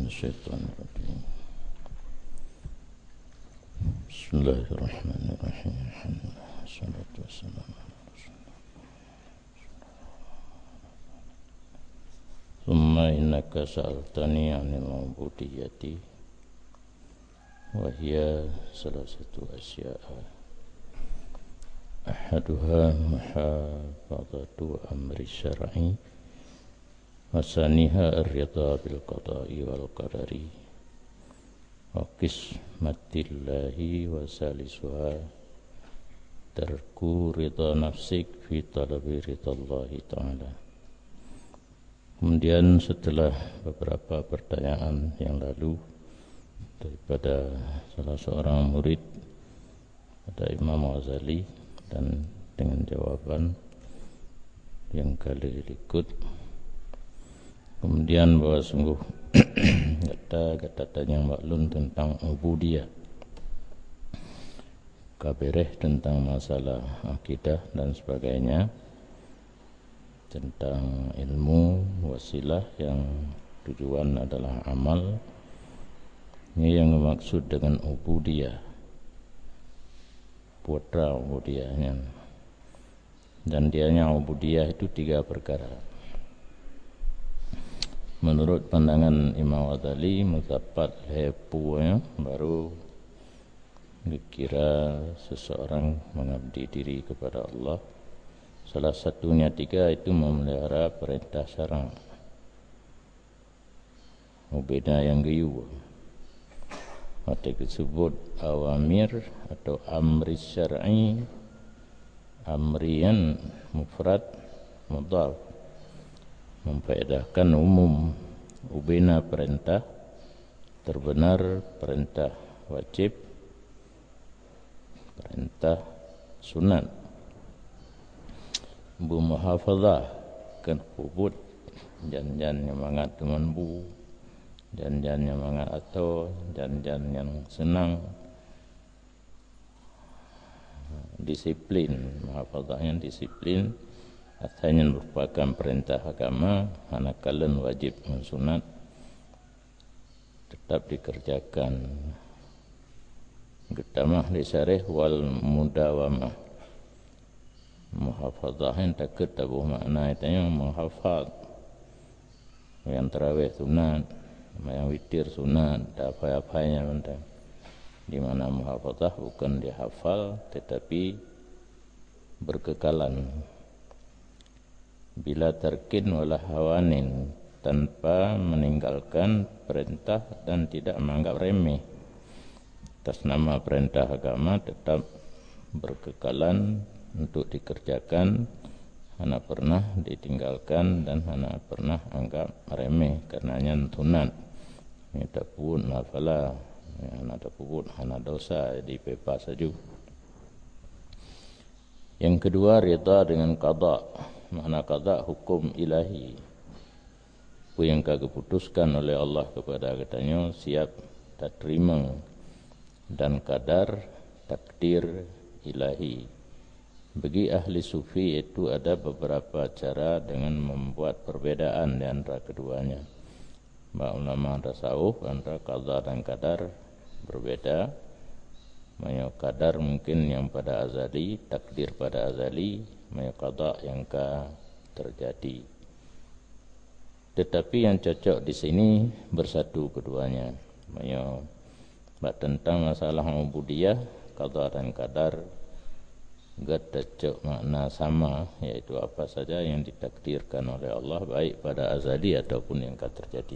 من الشيطان الرجيم. بسم الله الرحمن الرحيم. الحمد لله والصلاة والسلام على رسول الله. ثم إنك سألتني عن العبودية وهي ثلاثة أشياء أحدها محافظة أمر الشرع وثانيها الرضا بالقضاء والقدر وقسمة الله وثالثها ترك رضا نفسك في طلب رضا الله تعالى. Kemudian setelah beberapa pertanyaan yang lalu daripada salah seorang murid pada Imam Ghazali dan dengan jawaban yang kali berikut, kemudian bahwa sungguh kata-kata yang maklum tentang ubudiyah, kabereh tentang masalah akidah dan sebagainya, tentang ilmu wasilah yang tujuan adalah amal. Ini yang dimaksud dengan ubudiyah, putra ubudiyahnya. Dan dianya ubudiyah itu 3 perkara. Menurut pandangan Imam Ghazali, muzaffat lepunya baru dikira seseorang mengabdi diri kepada Allah. Salah satunya 3 itu memelihara perintah syara', ubeda yang gayu. Maka disebut awamir atau amri syar'i, amrian mufrad mudhaf, memfaedahkan umum. Ubena perintah terbenar, perintah wajib, perintah sunat. Bu muhafazah kan hubud, janjan yang mangat dengan bu, janjan yang mangat atau janjan yang senang. Disiplin, muhafazahnya disiplin, asalnya merupakan perintah agama, manakala wajib dan sunat tetap dikerjakan. Getamah lisarih wal mudawamah. Muhafazah yang takut tabuh makna itu yang menghafal, yang tarawih sunat, yang witir sunat, tak apa-apanya benda. Di mana muhafazah bukan dihafal tetapi berkekalan. Bila terkin wala hawanin, tanpa meninggalkan perintah dan tidak menganggap remeh. Atas nama perintah agama tetap berkekalan untuk dikerjakan, hana pernah ditinggalkan dan hana pernah anggap remeh karenanya sunat. Ini tak pun nafalah, hana tak pun hana dosa, dibebas saja. Yang kedua, rida dengan qada. Makna qada hukum ilahi. Apa yang keputuskan oleh Allah kepada katanya siap tak terima, dan kadar takdir ilahi. Bagi ahli sufi itu ada beberapa cara dengan membuat perbedaan di antara keduanya. Ulama tasawuf antara qada dan kadar berbeda. Maksudnya kadar mungkin yang pada azali, takdir pada azali, maksudnya qada yang terjadi. Tetapi yang cocok di sini bersatu keduanya. Maksudnya tentang masalah ubudiyah, qada dan kadar cocok makna sama, yaitu apa saja yang ditakdirkan oleh Allah baik pada azali ataupun yang akan terjadi.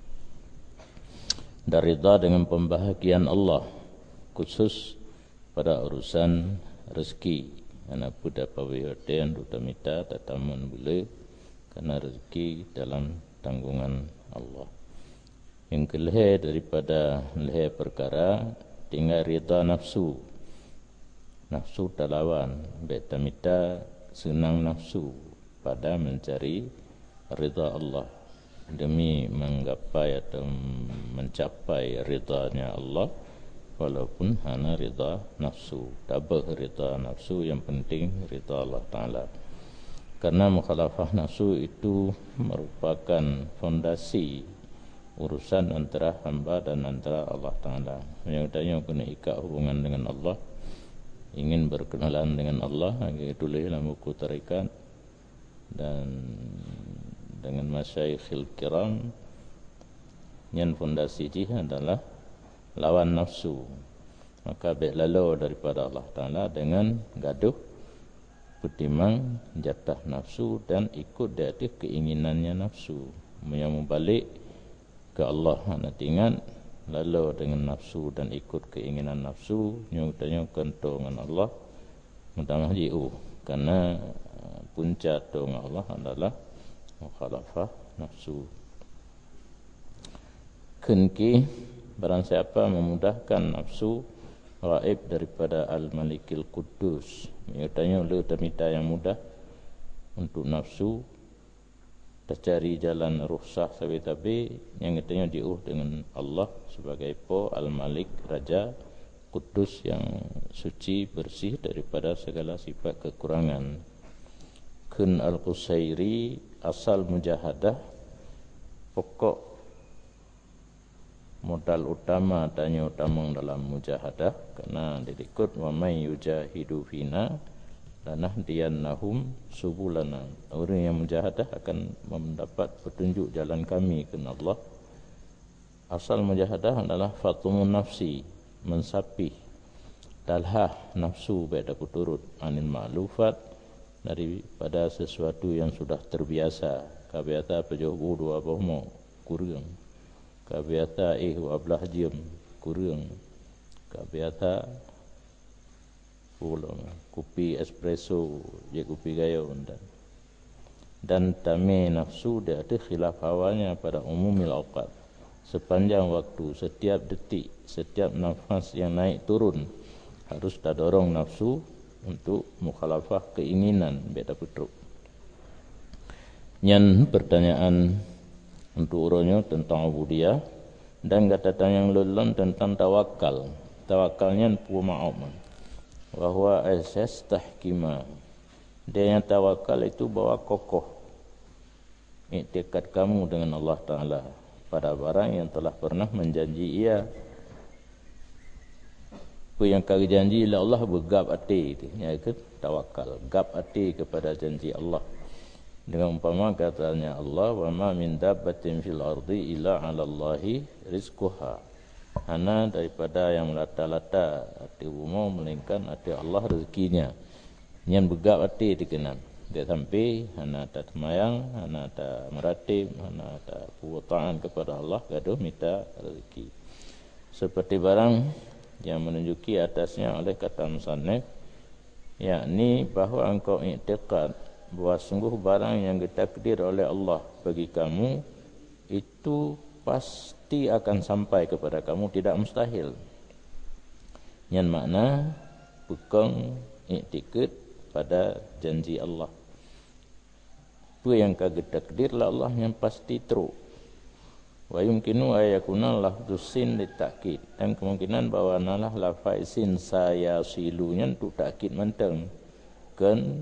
Dan ridha dengan pembahagian Allah khusus pada urusan rezeki. Karena budak pawiyoten utamita tatamun boleh karena rezeki dalam tanggungan Allah. Yang kelih daripada leh perkara tinggal ridha nafsu. Nafsu talawan, betamita senang nafsu pada mencari ridha Allah demi menggapai atau mencapai ridhanya Allah, walaupun hanya ridha nafsu. Tabah ridha nafsu, yang penting ridha Allah Ta'ala. Karena mukhalafah nafsu itu merupakan fondasi urusan antara hamba dan antara Allah Ta'ala. Yang tanya kena ikat hubungan dengan Allah, ingin berkenalan dengan Allah, tulislah buku tarikat dan dengan masyayikhil kiram. Yang fondasi jihad adalah lawan nafsu. Maka baik lalu daripada Allah Ta'ala dengan gaduh bertimang jatah nafsu dan ikut dia keinginannya nafsu. Menyambung balik ke Allah natingan lalu dengan nafsu dan ikut keinginan nafsu nyutanya kento dengan Allah mutamah jiu karena punca dengan Allah adalah mukhalafah nafsu. Kenki barang siapa memudahkan nafsu gaib daripada Al-Malikil Quddus, nyutanya lu temita yang mudah untuk nafsu tercari jalan rukhsah sabi-tabi yang katanya diuh dengan Allah sebagai Al-Malik, Raja Kudus yang suci bersih daripada segala sifat kekurangan. Kun Al-Qusairi asal mujahadah pokok modal utama tanya utama dalam mujahadah karena diikut wa may yujahidu fina lanahdiyannahum subulana. Orang yang mujahadah akan mendapat petunjuk jalan kami ke Allah. Asal mujahadah adalah fatumun nafsi, mensapih dalhah nafsu pada kuturut anil ma'lufat daripada sesuatu yang sudah terbiasa. Kabiata pejoh wudu apa mau kurang, kabiata wa belah jam kurang, kabiata kopi espresso je kopi gayo dan tame nafsu dia ada khilaf hawanya pada umumil awqat. Sepanjang waktu, setiap detik, setiap nafas yang naik turun harus terdorong nafsu untuk mukhalafah keinginan beda putruk. Yang pertanyaan untuk uronyo tentang ubudiyah dan kata tanya yang lelon tentang tawakal. Tawakalnya pu ma'am bahwa asas tahkima dia yang tawakal itu bawa kokoh iktikad kamu dengan Allah Ta'ala pada barang yang telah pernah menjanji ia apa yang kau janji lah Allah bergap hati itu iaitu tawakal, gap hati kepada janji Allah. Dengan umpama katanya Allah wa ma min dabbatin fil ardi illa 'ala Allahi rizquha. Hana daripada yang melata-lata hati umum melainkan hati Allah rezekinya. Yang begap hati dikenan. Dia sampai hana tak semayang, hana tak meratib, hana tak puwata'an kepada Allah, gaduh minta rezeki. Seperti barang yang menunjuki atasnya oleh kata musannif, yakni bahawa engkau i'tiqad bahawa sungguh barang yang ditakdir oleh Allah bagi kamu itu pasti akan sampai kepada kamu, tidak mustahil. Yang makna bukan i'tikad pada janji Allah. Itu yang kagak takdir lah Allah yang pasti true. Wa yumkinu ayakuna lafdus sin litakid, dan kemungkinan bahawa nalah lafaz sin saya silunya untuk takkid menteng kan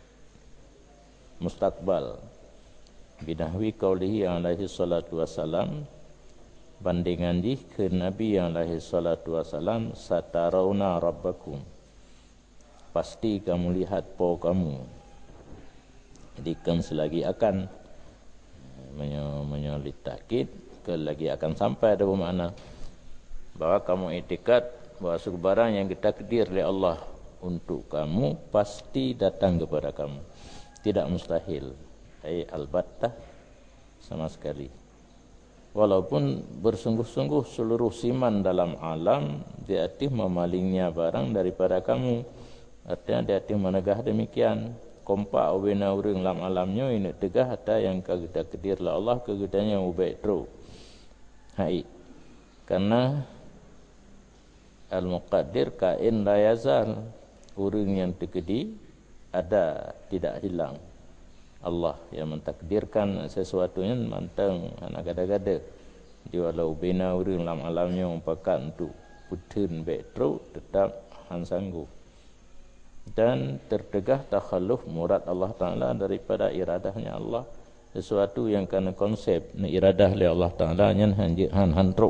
mustaqbal. Binahwi qaulihi alaihi salatu wassalam, bandingan di ke Nabi yang alaihi salatu wassalam, satarawna rabbakum, pasti kamu lihat po kamu. Jadi kan selagi akan menyolit takkid ke lagi akan sampai ada bermakna bahawa kamu i'tikad bahawa segala barang yang ditakdir oleh Allah untuk kamu pasti datang kepada kamu, tidak mustahil. Albattah sama sekali. Walaupun bersungguh-sungguh seluruh siman dalam alam dia aktif memalingnya barang daripada kamu, artinya dia aktif menegah demikian. Kompak ubina urang dalam alamnya ini tegah ada yang kagak kedirlah Allah kegedanya ubaik tru. Hai. Karena al-muqaddir kain la yazal, urang yang tegedi ada, tidak hilang. Allah yang mentakdirkan sesuatunya mantang anak gada-gada. Dia walau bina urang dalam alamnya umpakan untuk putun betru tetap hansanggu. Dan tertegah takhalluf murad Allah Ta'ala daripada iradahnya Allah sesuatu yang kena konsep na iradah li Allah Taala nyan han truk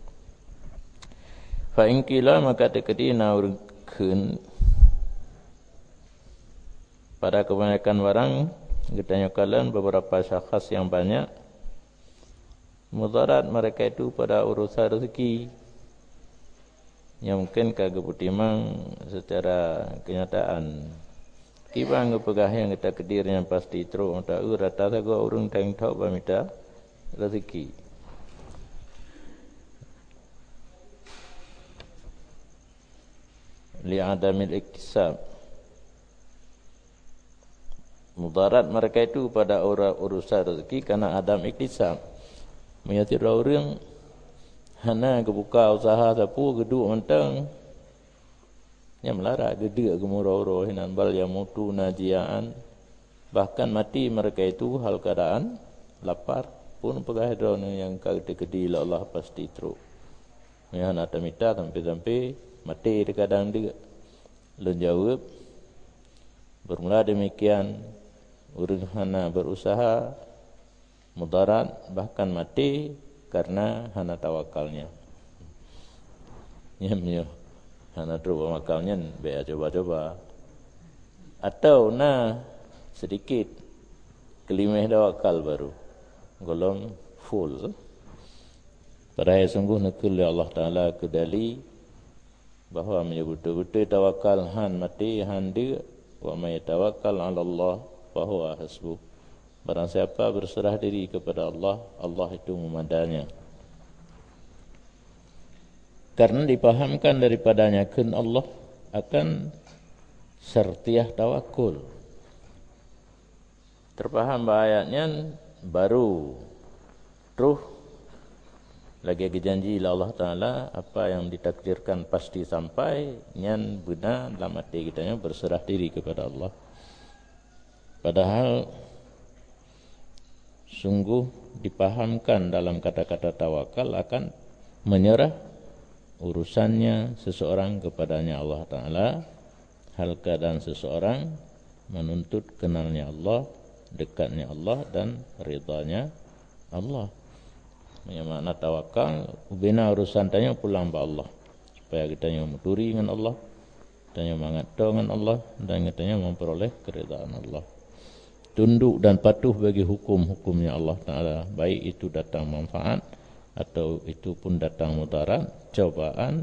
fa in qila maka tekedi naurkeun pada kebanyakan orang ditanya kalian beberapa syakhs yang banyak mudarat mereka itu pada urusan rezeki yang mungkin kagak putimang secara kenyataan kibang ngepegah yang kita kedirnya pasti teruk tak rata tak gua urung tang tau pamita rezeki li adamil iktisab mudarat mereka itu pada urusan rezeki karena adam iktisab menyati orang hana kebuka usaha sapu geduk mentang yang melara gede gemurau-urau hinan bal yang mutu najiaan bahkan mati mereka itu hal keadaan lapar pun pegah drone yang kagede la Allah pasti teruk yang ada mita sampai mati kadang dia lun jawab bermula demikian urang hana berusaha mudarat bahkan mati karena hana tawakalnya nyamnya hana terus makalnya biar coba-coba atau sedikit kelimeh tawakal baru golong full pada sungguh nakul Allah Taala kedali bahawa betul-betul tawakal han mati han dia wa may tawakkal 'ala Allah fa huwa hasbuh barang siapa berserah diri kepada Allah Allah itu memandangnya karena dipahamkan daripadanya kun Allah akan sertiah tawakul terpaham ayatnya baru terus lagi janji Allah Taala apa yang ditakdirkan pasti sampai nyan benar dalam hati kitanya berserah diri kepada Allah padahal sungguh dipahamkan dalam kata-kata tawakal akan menyerah urusannya seseorang kepadanya Allah Ta'ala hal keadaan seseorang menuntut kenalnya Allah dekatnya Allah dan ridhanya Allah yang makna tawakal ubina urusan tanya pulang ba Allah supaya kita yang muturi dengan Allah tanya mangatau dengan Allah dan katanya memperoleh keridhaan Allah tunduk dan patuh bagi hukum-hukumnya Allah Ta'ala baik itu datang manfaat atau itu pun datang mudarat cobaan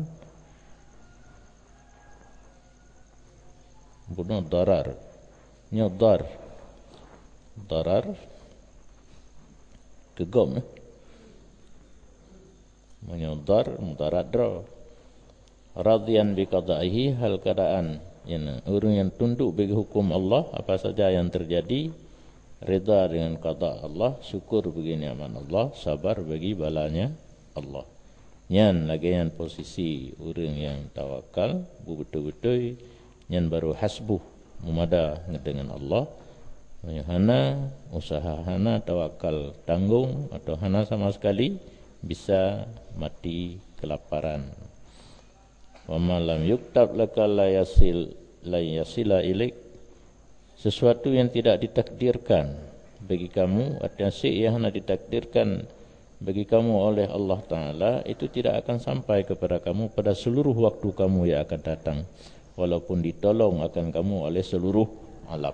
bunuh darar nyodar darar kegom menyodar mudarat dra radhiyan biqada'ihi hal keadaan yang orang yang tunduk bagi hukum Allah apa saja yang terjadi rida dengan qada Allah syukur bagi nikmat Allah sabar bagi balanya Allah nyan lagi yang posisi orang yang tawakal betul-betul nyan baru hasbuh memada dengan Allah hana usaha hana tawakal tanggung atau hana sama sekali bisa mati kelaparan wa ma lam yuktab laka la yasila ilaik sesuatu yang tidak ditakdirkan bagi kamu artinya yang hanya ditakdirkan bagi kamu oleh Allah Ta'ala itu tidak akan sampai kepada kamu pada seluruh waktu kamu yang akan datang walaupun ditolong akan kamu oleh seluruh alam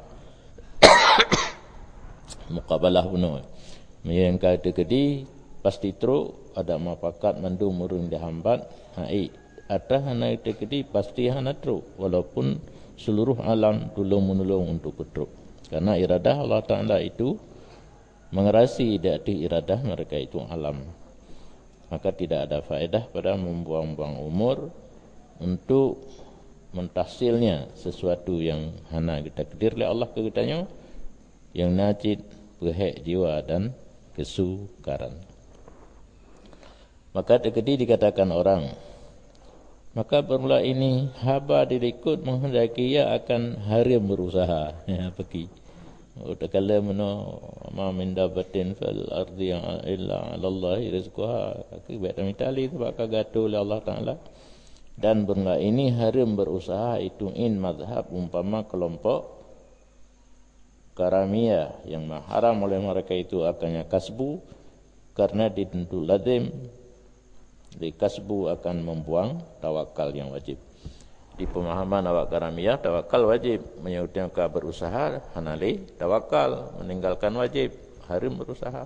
muqabalah benar yang kata kedi pasti teruk ada mapakat mandum urung dihambat hai ada hana itu kedi pasti hana teruk walaupun seluruh alam tolong menolong untuk ketruk karena iradah Allah Ta'ala itu mengerasi dari iradah mereka itu alam maka tidak ada faedah pada membuang-buang umur untuk mentahsilnya sesuatu yang hana ditakdir oleh Allah ke kitanya yang najid berhak jiwa dan kesukaran maka tekedi dikatakan orang maka bermula ini haba dirikut menghendaki ia akan harim berusaha ya pergi utakalla mano ma min dabatin fil ardi illa 'ala Allah rizquha akibat mitali sebab kagatu oleh Allah Taala dan bermula ini harim berusaha itu in mazhab umpama kelompok karamiyah yang haram oleh mereka itu akannya kasbu, karena ditentu lazim di kasbu akan membuang tawakal yang wajib. Di pemahaman awak karamiyah, tawakal wajib, menyebutnya ka berusaha hanali tawakal, meninggalkan wajib, haram berusaha.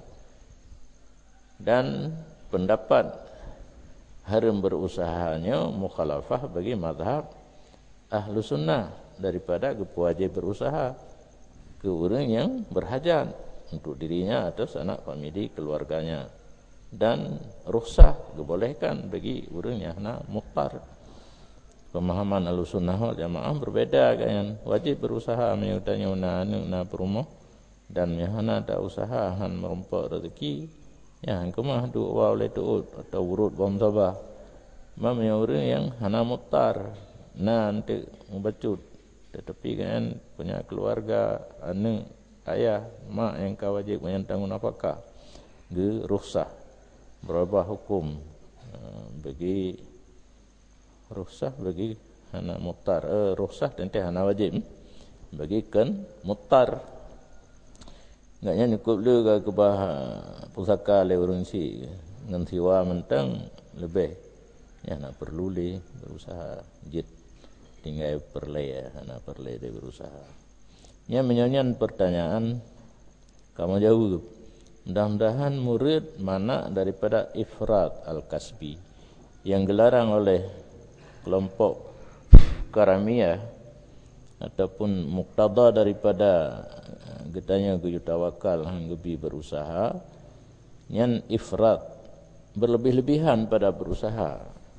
Dan pendapat haram berusahanya mukhalafah bagi mazhab ahlu sunnah daripada wajib berusaha ke orang yang berhajat untuk dirinya atau anak famili keluarganya, dan rukhsah dibolehkan bagi orang yang nak mukhtar. Pemahaman Ahlussunnah wal Jamaah berbeda dengan wajib berusaha menyutanya na perumah dan nyahana tak usaha han merompak rezeki yang kemah doa oleh tuut atau urut bom sabah. Mamanya orang yang hana mukhtar nanti membacut, tetapi kan punya keluarga, anak, ayah, mak yang kau wajib menyantang nafkah, ge rukhsah berubah hukum bagi rukhsah bagi hana mukhtar, rukhsah tentu hana wajib bagi kan mukhtar. Ngaknya cukup le ke bah pusaka le urang si ngan siwa mentang lebih ya nak perlu le berusaha jit tinggal perle hana perle dia berusaha. Nya menyanyian pertanyaan kamu jawab. Mudah-mudahan murid mana daripada ifrat al-kasbi yang dilarang oleh kelompok karamiyah ataupun muktada daripada getanya guyu tawakal hanggebi berusaha, nyan ifrat berlebih-lebihan pada berusaha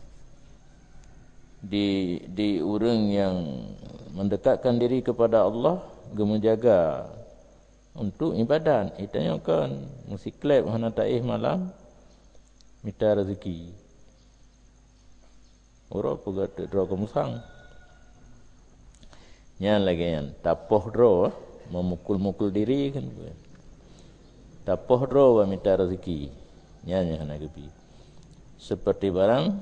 di orang yang mendekatkan diri kepada Allah, menjaga untuk ibadat. Itanya kan mesti klep hana taih malam minta rezeki. Ora pegat dro kemusang. Nyan lagi yang tapoh dro memukul-mukul diri kan. Tapoh dro minta rezeki. Nyan hana gebi. Seperti barang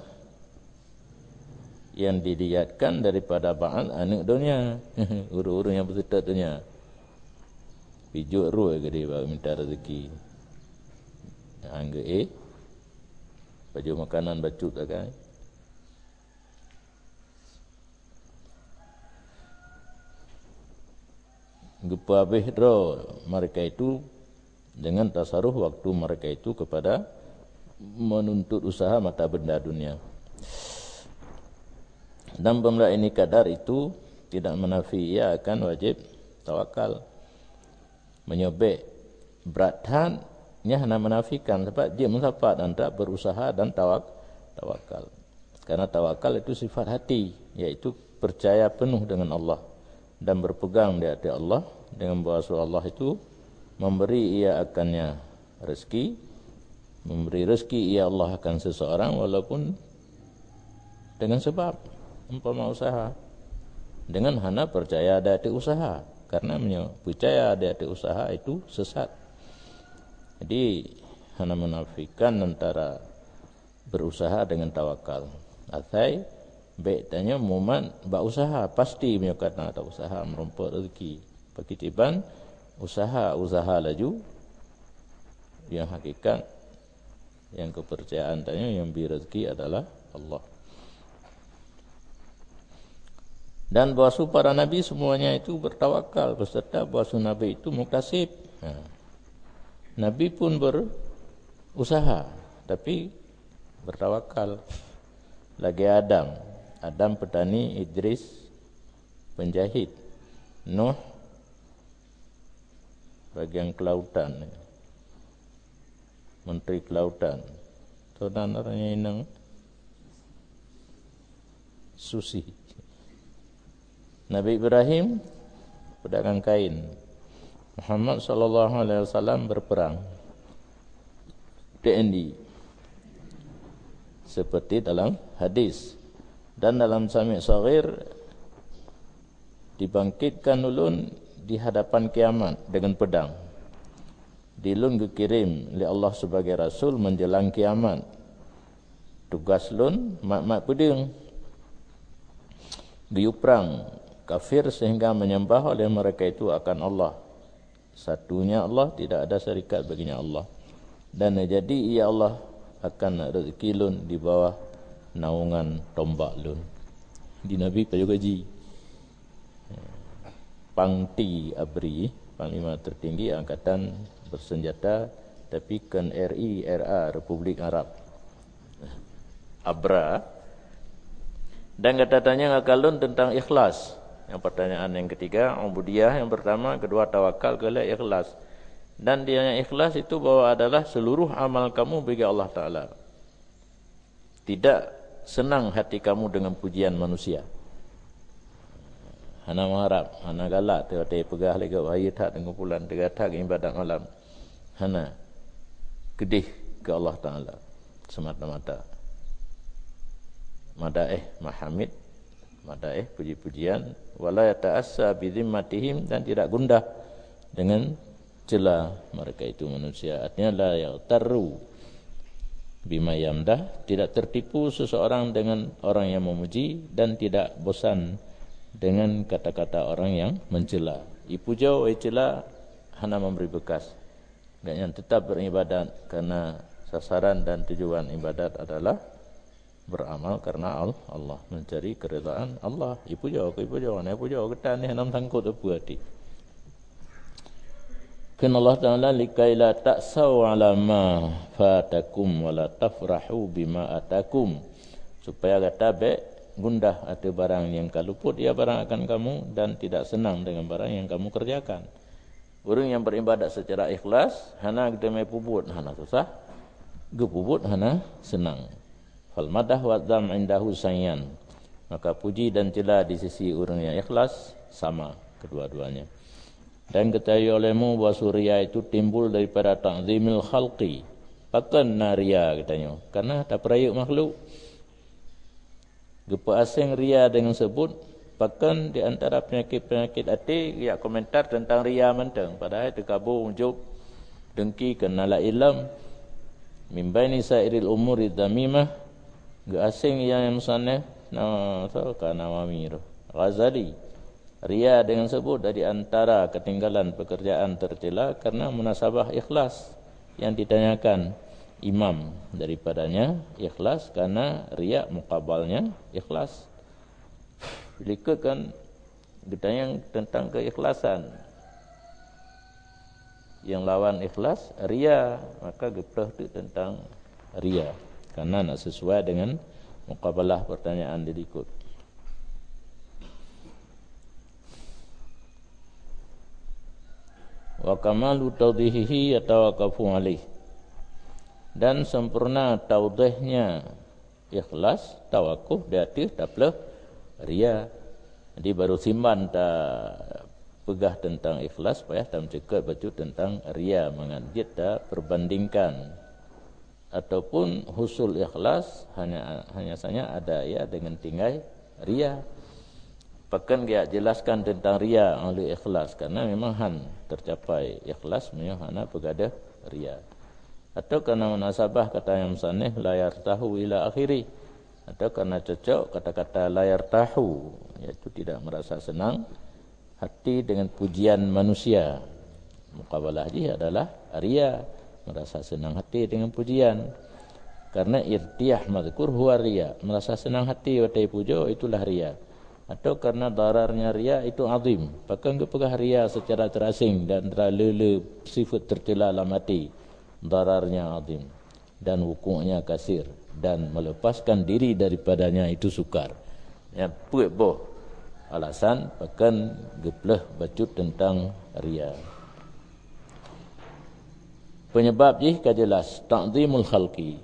yang dilihatkan daripada ba'al anak dunia. Uru-uru yang berserta dunia. Pijuk ruh ke dia minta rezeki. Angga baju makanan bacut tak kan. Gepa habis draw mereka itu dengan tasarruf waktu mereka itu kepada menuntut usaha mata benda dunia. Dan pemula ini kadar itu tidak menafi ia akan wajib tawakal. Menyobek beratnya hanya menafikan sebab dia mensapat antara berusaha dan tawakal. Karena tawakal itu sifat hati, yaitu percaya penuh dengan Allah dan berpegang di hati Allah dengan bahwa Allah itu memberi ia akannya rezeki, memberi rezeki ia Allah akan seseorang walaupun dengan sebab umpama usaha, dengan hana percaya ada hati usaha, karena percaya ada hati usaha itu sesat. Jadi hana menafikan antara berusaha dengan tawakal. Atai baik tanya muman ba usaha pasti menyokat nak usaha merompak rezeki. Pakitiban usaha laju yang hakikat yang kepercayaan tanya yang beri rezeki adalah Allah. Dan bahasa para nabi semuanya itu bertawakal beserta bahasa nabi itu muktasib. Nabi pun berusaha tapi bertawakal. Lagi Adam petani, Idris penjahit, Nuh bagian kelautan, menteri kelautan. Saudaranya inang Susi. Nabi Ibrahim pedagang kain. Muhammad sallallahu alaihi wasallam berperang. TNI seperti dalam hadis. Dan dalam Sami' Saghir dibangkitkan ulun di hadapan kiamat dengan pedang. Dilun dikirim oleh Allah sebagai rasul menjelang kiamat. Tugas lun mak pedang. Diuprang kafir sehingga menyembah oleh mereka itu akan Allah satunya Allah, tidak ada syarikat baginya Allah. Dan jadi ia Allah akan rezeki lun di bawah naungan tombak lun. Di Nabi Payu Gaji Pangti Abri, Panglima tertinggi angkatan bersenjata, tapi kan RA Republik Arab Abra. Dan kata-katanya ngakalun tentang ikhlas. Yang pertanyaan yang ketiga ubudiyah, yang pertama, kedua tawakal, ketiga ikhlas. Dan dia yang ikhlas itu bahwa adalah seluruh amal kamu bagi Allah Ta'ala. Tidak senang hati kamu dengan pujian manusia. Hana mengharap, hana galak, tiba-tiba pegah lagi wahai tak dengan bulan, tegak-tegak ibadat malam. Hana kedih ke Allah Ta'ala semata-mata. Madaih mahamid, madaih puji-pujian, wala yata'assa bizimmatihim, dan tidak gundah dengan cela mereka itu manusia. Artinya la yaghtarru bima yamdah, tidak tertipu seseorang dengan orang yang memuji, dan tidak bosan dengan kata-kata orang yang mencela. Ipuja wa cela hana memberi bekas. Dan tetap beribadat karena sasaran dan tujuan ibadat adalah beramal karena Allah, mencari keridaan Allah. Ipuja kita ni hanam sangkut apa hati. Kan Allah Ta'ala likai la ta'saw ala ma fatakum wa la tafrahu bima atakum, supaya kata baik gundah ada barang yang kaluput ia barang akan kamu, dan tidak senang dengan barang yang kamu kerjakan. Orang yang beribadat secara ikhlas, hana kita mai puput hana susah, gepuput hana senang. Fal madah wa dzam indahu sayyan, maka puji dan cela di sisi orang yang ikhlas sama kedua-duanya. Dan ketahui olehmu bahawa suria itu timbul daripada ta'zimil khalqi, pakan naria katanya, karena tak perayuk makhluk. Gepa asing ria dengan sebut, pakan di antara penyakit-penyakit hati, ia komentar tentang ria mentang, padahal terkabur ujub dengki kenala ilm mimbaini sairil umuri damimah. Ga asing yang musannaf Nawawi Ghazali, ria dengan sebut dari antara ketinggalan pekerjaan tercela karena munasabah ikhlas yang ditanyakan imam daripadanya ikhlas, karena ria muqabalnya ikhlas. Bila kan ditanya tentang keikhlasan, yang lawan ikhlas ria, maka gepleh itu tentang ria, karena nak sesuai dengan muqabalah pertanyaan dirikut. Wa kamalu tawdihihi yatawaqafu alaih, dan sempurna tawdihnya ikhlas tawakuf di atas tapleh ria. Jadi baru simpan tak pegah tentang ikhlas, payah tak mencekut baca tentang ria, mengandit tak perbandingkan. Ataupun husul ikhlas hanya saja ada ya dengan tinggal ria. Bahkan dia jelaskan tentang ria oleh ikhlas, karena memang tercapai ikhlas hana pegadah ria. Atau karena munasabah kata yang musannif la yartahu ila akhiri, atau karena cocok kata-kata la yartahu, iaitu tidak merasa senang hati dengan pujian manusia. Muqabalah dia adalah ria, merasa senang hati dengan pujian. Karena irtiyah mazkur huwa ria, merasa senang hati watai pujo itulah ria. Atau karena dararnya ria itu azim, bahkan kepegah ria secara terasing dan terlalu sifat tercela dalam hati, dararnya azim dan wukuknya kasir, dan melepaskan diri daripadanya itu sukar. Ya puik boh alasan bahkan gepleh bacut tentang ria. Penyebab jih kajelas ta'zimul khalqi.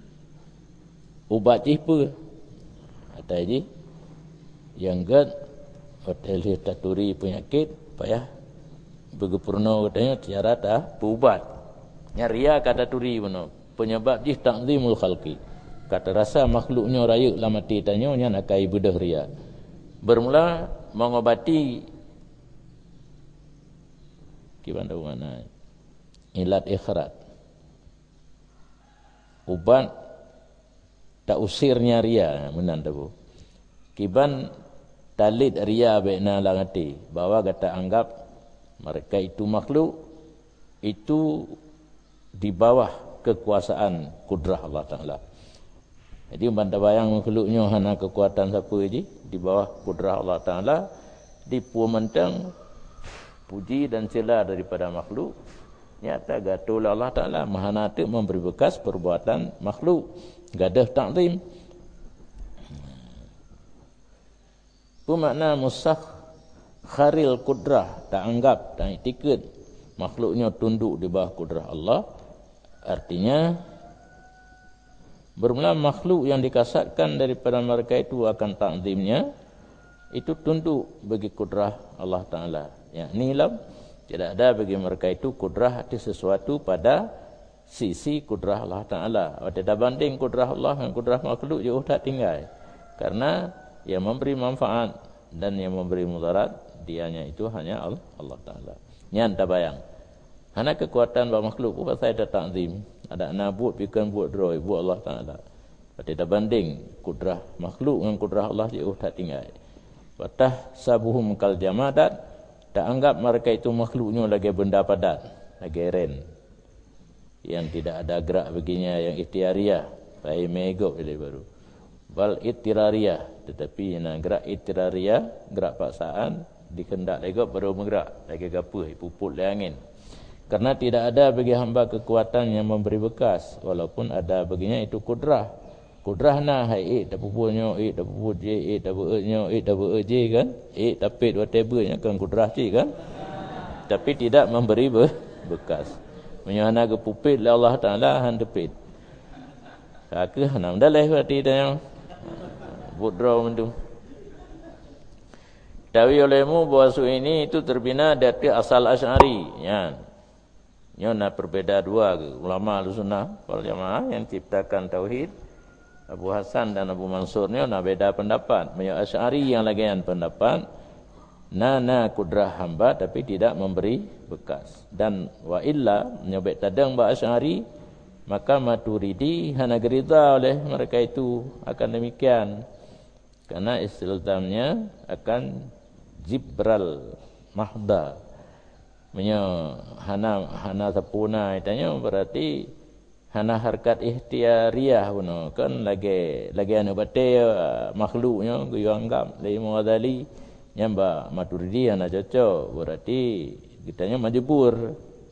Ubat jih apa? Atai jih yang gad hotel taturi penyakit payah begepurno katanya tiara dah berubat. Nyaria kata turi benar. Penyebab jih ta'zimul khalqi. Kata rasa makhluknya raya dalam hati tanya nya nak kai bedah ria. Bermula mengobati kiban tahu mana ilat ikhrat. Ubat tak usirnya ria menan tahu. Kiban talid ria baina langati, bahwa kata anggap mereka itu makhluk, itu di bawah kekuasaan kudrah Allah Ta'ala. Jadi banda bayang makhluknya hana kekuatan siapa je, di bawah kudrah Allah Ta'ala, dipumentang puji dan cela daripada makhluk, nyata gatul Allah Ta'ala mahana tu memberi bekas perbuatan makhluk, gadah ta'zim. Bermakna musakharil kudrah, tak anggap, tak ikut makhluknya tunduk di bawah kudrah Allah. Artinya bermula makhluk yang dikasatkan daripada mereka itu akan ta'zimnya, itu tunduk bagi kudrah Allah Ta'ala. Ya, inilah tidak ada bagi mereka itu kudrah di sesuatu pada sisi kudrah Allah Ta'ala. Tidak banding kudrah Allah dengan kudrah makhluk, jauh tak tinggal. Karena yang memberi manfaat dan yang memberi mudarat, dianya itu hanya Allah Ta'ala. Nyan tak bayang. Hanya kekuatan bagi makhluk pun pasal ada ta'zim. Ada nabut, bikin buat droi, buat Allah Ta'ala. Tidak banding kudrah makhluk dengan kudrah Allah, jauh tak tinggal. Watah sabuhum kal jamadat, tak anggap mereka itu makhluknya lagi benda padat, lagi ren, yang tidak ada gerak baginya, yang ikhtiariah, saya megok jadi baru. Bal ikhtiariah, tetapi yang gerak ikhtiariah, gerak paksaan, dikendak lagi baru bergerak, lagi gapuh, puput le angin. Karena tidak ada bagi hamba kekuatan yang memberi bekas, walaupun ada baginya itu kudrah. Kudrah nah hai tak pupunyo tak puput je tak beunyo tak beuje kan, tapi dua tabelnya kan kudrah je kan, tapi tidak memberi bekas. Menyana ke pupit la Allah Taala han depit ke hanam daleh berarti dah budra mendu. Tawi olehmu bahawa ini itu terbina dari asal Asy'ari ya. Nyona berbeda dua ulama Ahlussunnah wal Jamaah yang ciptakan tauhid, Abu Hasan dan Abu Mansur ni nak beda pendapat. Banyak Asy'ari yang lagian pendapat nana kudrah hamba tapi tidak memberi bekas. Dan wa illa menyebut tadang ba Asy'ari, maka Maturidi hana gerida oleh mereka itu akan demikian. Karena istilahnya akan jibral mahda. Hana sapuna itanya berarti hana harkat ikhtiariyah puno kan lagi anu bate makhluknya guyu anggap lai Mughazali nyamba Maturidi hana cocok berarti kitanya majbur.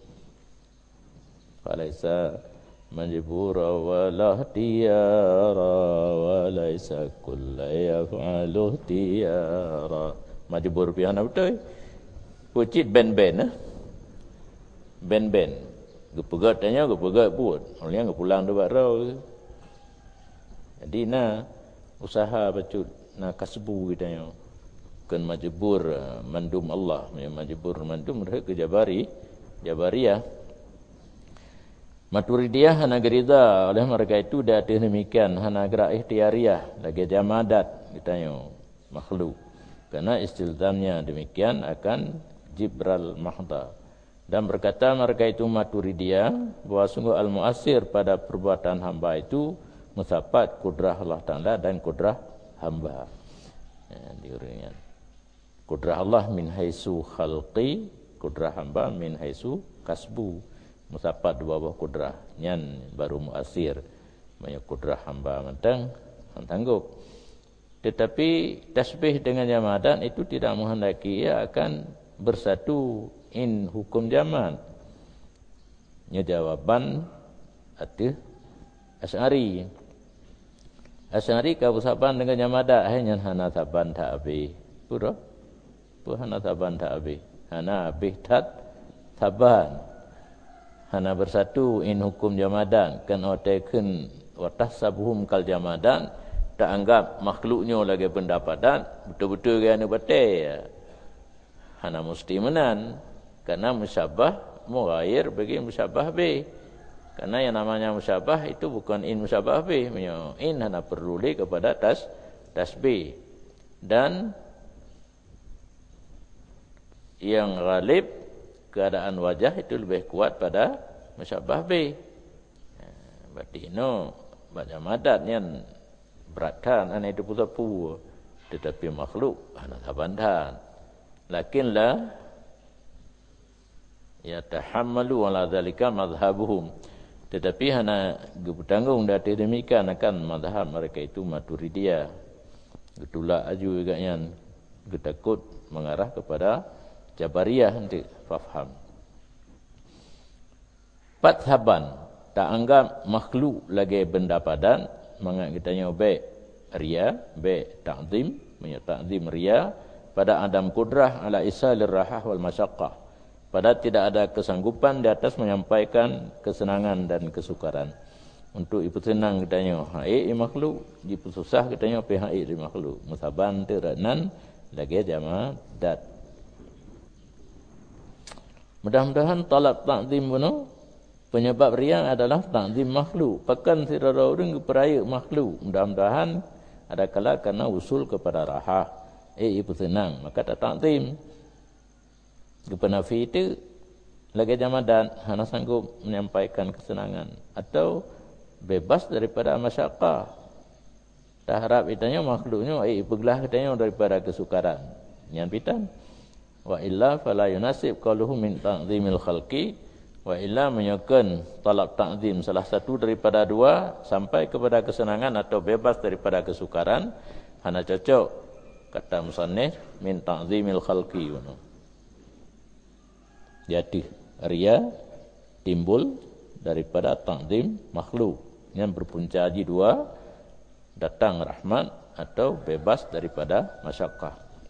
Falaisa majbura wala tiyara walaisa kullu yaf'alu tiyara. Majbur piana betul. Pucit ben-ben ben-ben. Gepegat tanya, gepegat pun. Orang yang pulang debat rau. Jadi usaha bacut, kasbu kitanya. Kan majbur mandum Allah. Majbur mandum mereka ke Jabariyah. Maturidiyah hana gerida oleh mereka itu dah demikian. Hana gerak ikhtiariyah. Lagi jamadat kitanya. Makhluk. Karena istilahnya demikian akan jibral mahda. Dan berkata mereka itu Maturidiyah bahawa sungguh al-mu'assir pada perbuatan hamba itu musafat kudrah Allah Ta'ala dan kudrah hamba. Diuringan. Kudrah Allah min haisu khalqi, kudrah hamba min haisu kasbu. Musafat dua buah kudrah. Nyan baru mu'assir. Banyak kudrah hamba mentang tanggup. Tetapi tasbih dengan jamadan itu tidak menghendaki ia akan bersatu in hukum zaman. Nya jawaban atuh Asy'ari. Asy'ari ka saban dengan jamada hanya hana saban tak abi. Pura. Pu hana saban tak abi. Hana abi tat saban. Hana bersatu in hukum jamadan kan otekeun watah sabuhum kal jamadan, tak anggap makhluknya lagi pendapatan betul-betul ke anu batai. Hana mesti menan karena musyabah mughair bagi musyabah bi. Karena yang namanya musyabah itu bukan in musyabah bi, in hana perlu kepada tasbih. Dan yang ghalib keadaan wajah itu lebih kuat pada musyabah bi. Berarti baca madat yang beratkan ana itu pusapu, tetapi makhluk hana sabandan. Lakinlah yatahammalu ala dzalika madhhabuhum. Tetapi hana bertanggung dari demikian akan madhab mereka itu Maturidiyah. Getulak aju juga yang getakut mengarah kepada Jabariyah nanti faham. Pathaban tak anggap makhluk lagi benda padan, mengat kitanya baik ria, baik ta'zim, ta'zim ria pada adam kudrah ala isalir rahah wal masyaqqah. Pada tidak ada kesanggupan di atas menyampaikan kesenangan dan kesukaran. Untuk ibu senang kitanya haik makhluk, ibu susah kitanya pihak di makhluk. Musaban tiranan lagi jama dat. Mudah-mudahan talab ta'zim benar. Penyebab riang adalah ta'zim makhluk. Pakan sirara orang keperaya makhluk. Mudah-mudahan ada kala karena usul kepada rahah. Ibu senang, maka tak ta'zim. Kepenafi itu lagi jamadan, hana sanggup menyampaikan kesenangan. Atau bebas daripada masyaqqah. Tak harap itanya makhluknya, pegelah katanya daripada kesukaran. Yang pitan. Wa illa fala yunasib qaluhu min ta'zimil khalqi. Wa illa menyokon talab ta'zim salah satu daripada dua sampai kepada kesenangan atau bebas daripada kesukaran, hana cocok kata musannif min ta'zimil khalqi. Jadi ria timbul daripada ta'zim makhluk yang berpunca haji dua, datang rahmat atau bebas daripada masyaqqah.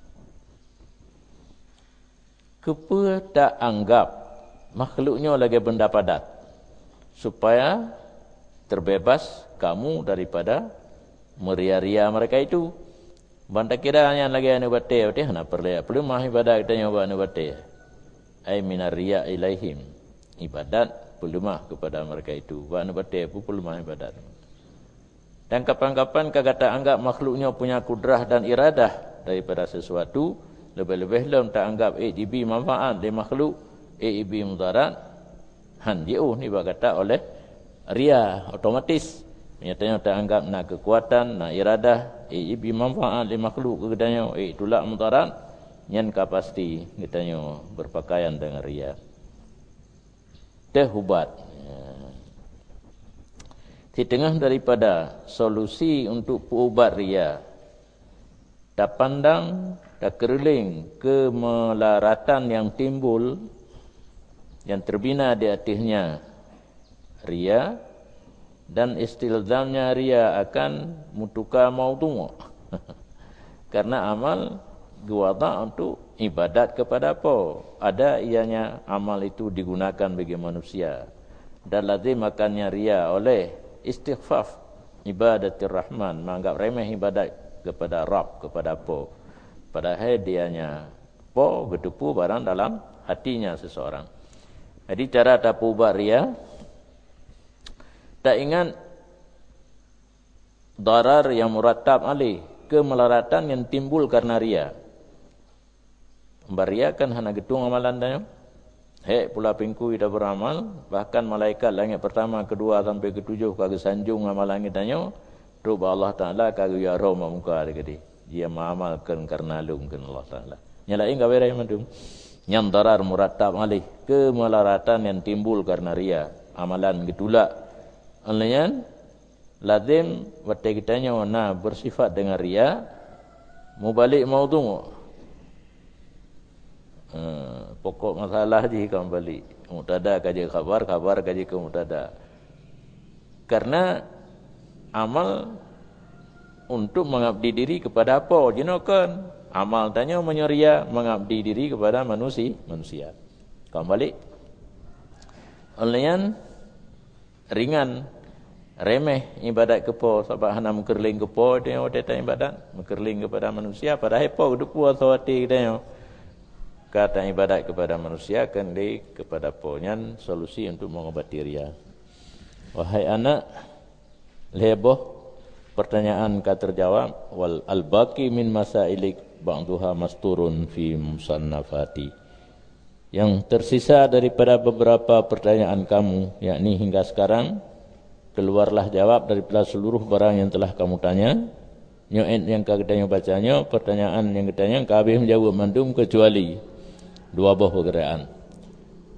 Kepa tak anggap makhluknya lagi benda padat supaya terbebas kamu daripada meria-ria mereka itu. Banta kira yang lagi anu batai nak perlu mah ibadat kita nyoba anu batai. Ai minar riya ilaihim. Ibadat perlu mah kepada mereka itu. Wa anu batai pun perlu mah ibadat. Dan kapan-kapan kagak tak anggap makhluknya punya kudrah dan iradah daripada sesuatu, lebih-lebih lem tak anggap dibi manfaat dari makhluk, ibi mudarat, han jauh ni berkata oleh ria otomatis. Nyatanya tak anggap nak kekuatan, nak iradah, ibi manfaat dari makhluk kegadanya, itulah mudarat, nyan pasti katanya berpakaian dengan ria. Tehubat. Di tengah daripada solusi untuk ubat ria, tak pandang, tak kereling kemelaratan yang timbul, yang terbina di atasnya ria, dan istilzamnya ria akan mutuka maudu'. Karena amal guwada untuk ibadat kepada apa? Ada ianya amal itu digunakan bagi manusia. Dan lazim makannya ria oleh istighfaf ibadatir rahman, menganggap remeh ibadat kepada Rabb, kepada apa? Padahal dianya apa gedepu barang dalam hatinya seseorang. Jadi cara tapu ubat ria, tak ingat darar yang murattab alih, kemelaratan yang timbul karena ria. Ria kan hana getung amalan daya. Hek pula pingku ida beramal, bahkan malaikat langit pertama, kedua sampai ketujuh kagak sanjung amalan kitanya, rupa Allah Taala kagak ya roh muka dekat dia mengamalkan karena lungkan Allah Taala. Nyalain gawe rai mandum. Yang darar murattab alih, kemelaratan yang timbul karena ria, amalan gitulah. Olehnya lazim wate kitanya wana bersifat dengan ria, mubalik maudhu'. Pokok masalah je kembali mutada kaji khabar kaji ke mutada. Karena amal untuk mengabdi diri kepada apa? Jenokan amal tanya menyeria mengabdi diri kepada manusia. Kembali olehnya ringan remeh ibadat kepo sebab hana menkerling kepo dia tak ibadat menkerling kepada manusia padahal apa depu asawati dia kata ibadat kepada manusia kendi kepada ponyan solusi untuk mengobati ria. Wahai anak, leboh pertanyaan ka terjawab wal albaqi min masailik ba'dhuha masturun fi musannafati. Yang tersisa daripada beberapa pertanyaan kamu, yakni hingga sekarang keluarlah jawab daripada seluruh barang yang telah kamu tanya. Yang katanya bacanya, pertanyaan yang katanya kabeh menjawab mandum kecuali dua buah perkiraan.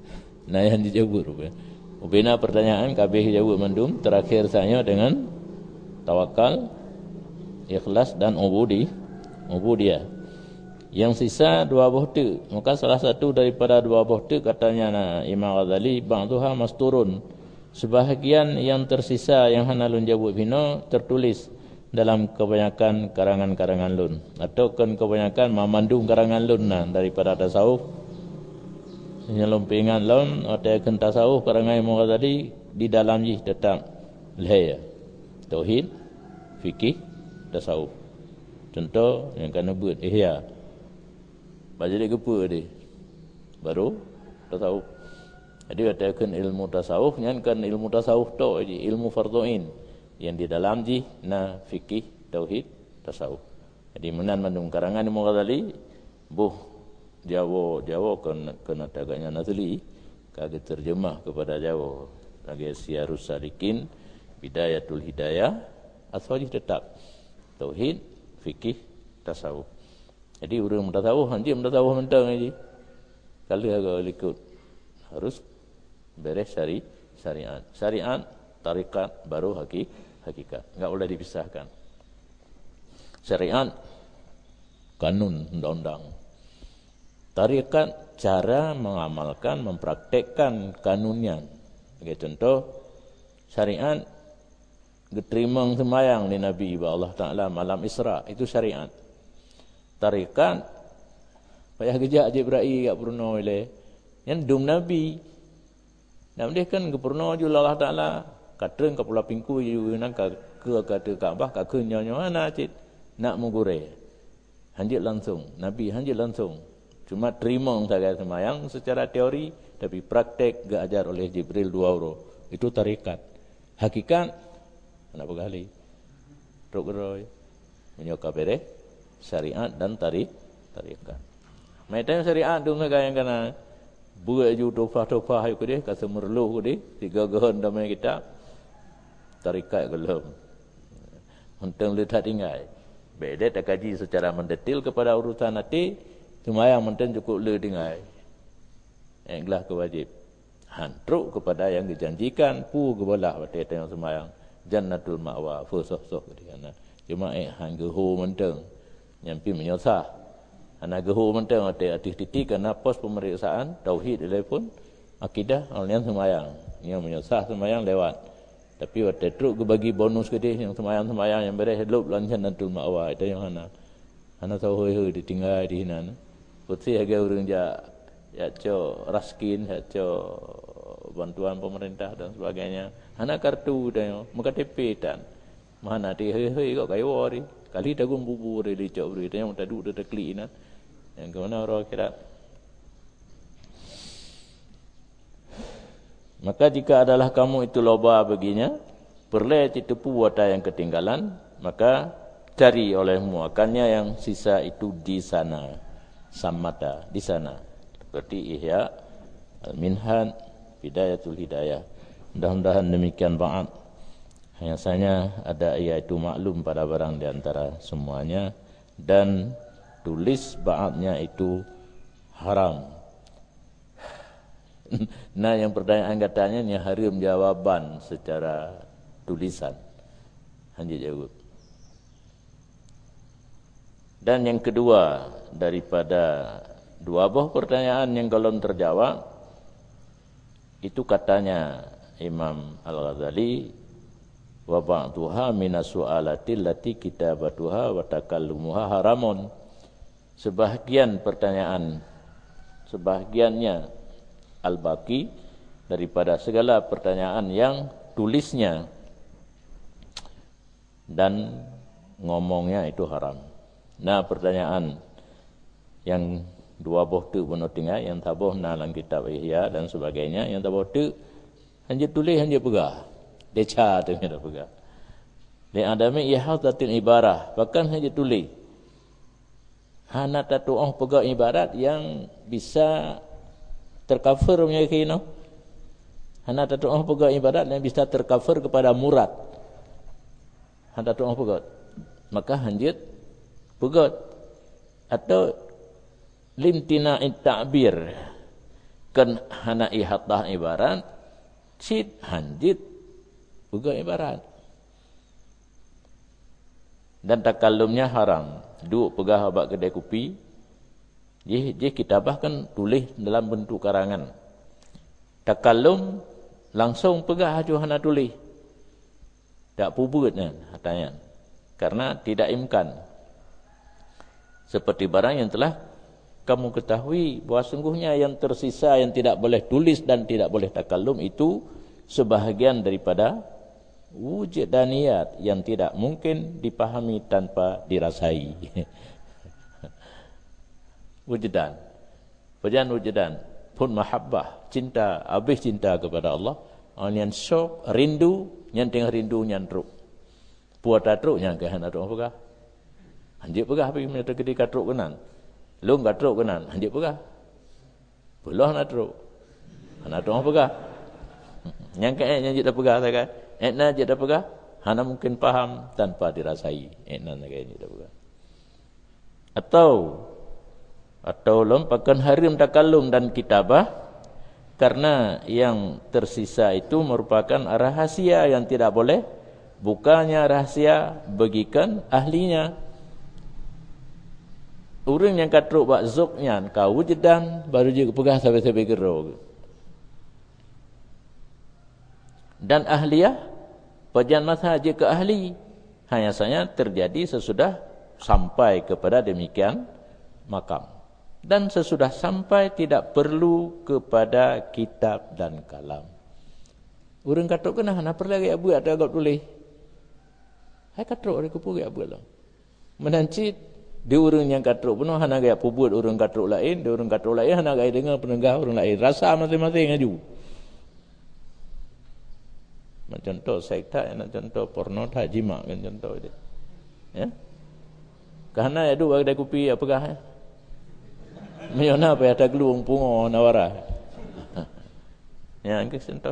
Nah yang dijawab rupanya. Ubina pertanyaan kabeh jawab mandum terakhir saya dengan tawakal, ikhlas dan ubudiyah. Yang sisa dua buah tu. Maka salah satu daripada dua buah tu katanya Imam Ghazali ba'dhuha masturun. Sebahagian yang tersisa yang hanalun jawab hina tertulis dalam kebanyakan karangan-karangan lun atau kebanyakan memandung karangan lun daripada tasawuf. Nyelompingan lon ada tasawuf karangan Imam Ghazali di dalam ji tetap laya tauhid, fikih, tasawuf. Contoh yang kena buat ihya. Baca dia kepa dia. Baru tasawuf. Jadi katakan ilmu tasawuf nyankan ilmu tasawuf tu aja, ilmu fardhu'ain yang di dalam ji fikih, tauhid, tasawuf. Jadi menan mandung karangan Imam Ghazali buh Jawa kena taganya Nazli kage terjemah kepada Jawa kage Syiarus Salikin, Bidayatul Hidayah, asal tetap tauhid, fikih, tasawuf. Jadi orang tasawuf tasawuf mentang aja. Kalau agak ikut harus beres syariat. Syariat, tarikat baru hakikat. Enggak boleh dipisahkan. Syariat kanun undang-undang. Tarikat cara mengamalkan, mempraktekkan kanunnya. Sebagai contoh, syariat geterimang sembahyang di Nabi Allah Ta'ala malam Isra, itu syariat. Tarikat payah gejak Jibril kat purna ile. Yang dum Nabi. Nabi kan ke purna ju Allah Ta'ala katreung ka pula pingku ju nang ka kata Kaabah ka ke nyonya ana cit nak mugure. Hanjit langsung, Nabi hanjit langsung. Cuma terima saja sembahyang secara teori, tapi praktek diajar oleh Jibril 2 orang. Itu tarikat. Hakikat, nak bergali. Rok-roy. Menyokap bere, syariat dan tarikat. Macam syariat tu mereka yang kena buat ju tofah-tofah itu dia, kata merluh dia, 3 gahun dalam kitab. Tarikat gelum. Untung lihat tinggal. Beda tak kaji secara mendetil kepada urusan hati. Sembahyang menten cukup le dengar. Englah kewajib. Hantruk kepada yang dijanjikan pu kebelah pada yang sembahyang. Jannatul ma'wa fusoh-soh dia. Cuma hang gehu menten nyampi menyosah. Ana gehu menten ada titik kerana pos pemeriksaan tauhid telefon akidah orang sembahyang. Yang menyosah sembahyang lewat. Tapi waktu truk ke bagi bonus ke dia yang sembahyang yang beres hidup lan jannatul ma'wa itu yang ana tahu he ditinggal di hinan. Putih agak orang ya raskin, bantuan pemerintah dan sebagainya. Anak kartu dan muka TP dan mana dia kok kayu ori kali dagung bubur di cok beri yang muda duduk dekli ina yang kemana orang kira. Maka jika adalah kamu itu loba baginya, perle ditepu wata yang ketinggalan, maka cari olehmu akannya yang sisa itu di sana. Samata di sana seperti Ihya Al-Minhan, Bidayatul Hidayah. Mudah-mudahan demikian ba'd. Hanya ada iaitu maklum pada barang di antara semuanya dan tulis ba'dnya itu haram. Nah yang pertanyaan katanya yang haram jawaban secara tulisan. Hanya jawab. Dan yang kedua daripada 2 buah pertanyaan yang belum terjawab itu katanya Imam Al-Ghazali wa ba'dhuha minas su'alati allati kitabatuha wa takallumuha haramun. Sebahagian pertanyaan sebahagiannya al-baqi daripada segala pertanyaan yang tulisnya dan ngomongnya itu haram. Nah pertanyaan yang 2 buah tu benar tinggal, yang tabuh dalam kitab Ihya dan sebagainya, yang tabuh tu hanya tulis hanya pegah, deca tu hanya pegah. Dia adami ihatatil ibarah, bahkan hanya tulis. Hana tatu'ah pegah ibarat yang bisa tercover punya kino. Hana tatu'ah pegah ibarat yang bisa tercover kepada murad. Hana tatu'ah pegah. Maka hanjit pegot atau limtina ta'bir Ken hana ihatah ibarat cid hanjit juga ibarat. Dan takallumnya haram. Duk pegah abak kedai kopi. Dia kitabah kan tulis dalam bentuk karangan. Takallum langsung pegah hana tulis. Tak pubutnya hatanya. Karena tidak imkan. Seperti barang yang telah kamu ketahui bahawa sungguhnya yang tersisa yang tidak boleh tulis dan tidak boleh takallum itu sebahagian daripada wujudaniyat yang tidak mungkin dipahami tanpa dirasai. Wujudan. Pejan wujudan pun mahabbah, cinta, habis cinta kepada Allah. Yang syok, rindu, yang tengah rindu nyantruk. Puat tatruk yang ke hana tu apa? Anjik pegah pergi menyata ketika truk kenan. Lu enggak truk kenan, anjik pegah. Belah nak truk. Hana tu apa pegah? Yang ke yang anjik dah pegah tak kan? Ekna je dah pegah, hana mungkin faham tanpa dirasai. Ekna nak anjik dah pegah. Atau lompakan harim takallum dan kitabah karena yang tersisa itu merupakan rahasia yang tidak boleh bukannya rahasia bagikan ahlinya. Orang yang katruk bak zuknya kau wujudan baru juga pegah sampai gerok. Dan ahliyah pajan masa je ke ahli hanya saja terjadi sesudah sampai kepada demikian makam. Dan sesudah sampai tidak perlu kepada kitab dan kalam. Orang katruk kena hana perlu lagi buat ada agak tulis. Hai katruk ada kupu agak buat lah. Menancit dia orang yang katruk penuh hana gaya pubut orang katruk lain, dia orang katruk lain hana gaya dengar penegah orang lain. Rasa masing-masing aju. Macam contoh sekta yang nak contoh porno tak jima kan contoh dia. Ya. Kerana ada dua kedai kopi apakah ya? Menyona apa ada geluang pungo nawara. Ya, angkat contoh.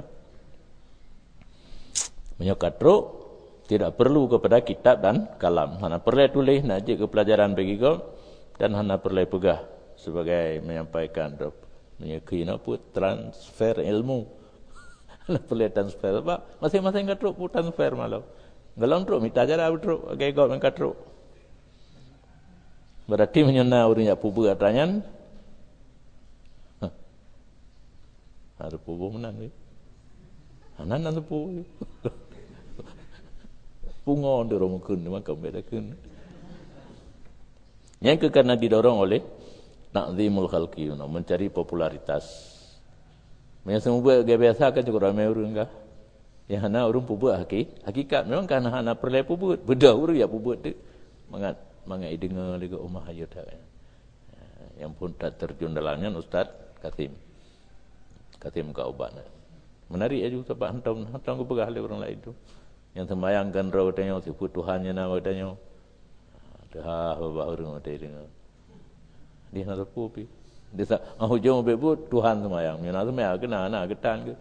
Menyokatruk tidak perlu kepada kitab dan kalam. Hana perlu tulis nak je ke pelajaran bagi kau dan hana perlu pegah sebagai menyampaikan menyekina pun transfer ilmu. Hana perlu transfer apa? Masing-masing katruk pun transfer malu. Galon truk minta ajar truk agak kau mengkatruk. Berarti menyona orang yang pubu katanya ada pubu menang ni. Hanan ada pubu. Pungo dorong kun maka beda kun. Yang karena didorong oleh ta'zimul khalqi, mencari popularitas. Yang semua buat biasa kan cukup ramai orang kah? Yang hana orang pubu hakikat memang kan hana perlu pubu. Beda orang ya pubu tu. Mangai dengar dekat rumah ayat kan. Yang pun tak terjun dalamnya Ustaz Katim ka ubat. Menarik aja sebab hantam ke pegah oleh orang lain tu. Yang sembayangkan roh tanya sebut Tuhannya nama tanya. Dah bapa orang ada dengar. Dia nak apa pi? Dia sa hujung bebut Tuhan sembayang. Yang nak sembayang kena anak getan ke.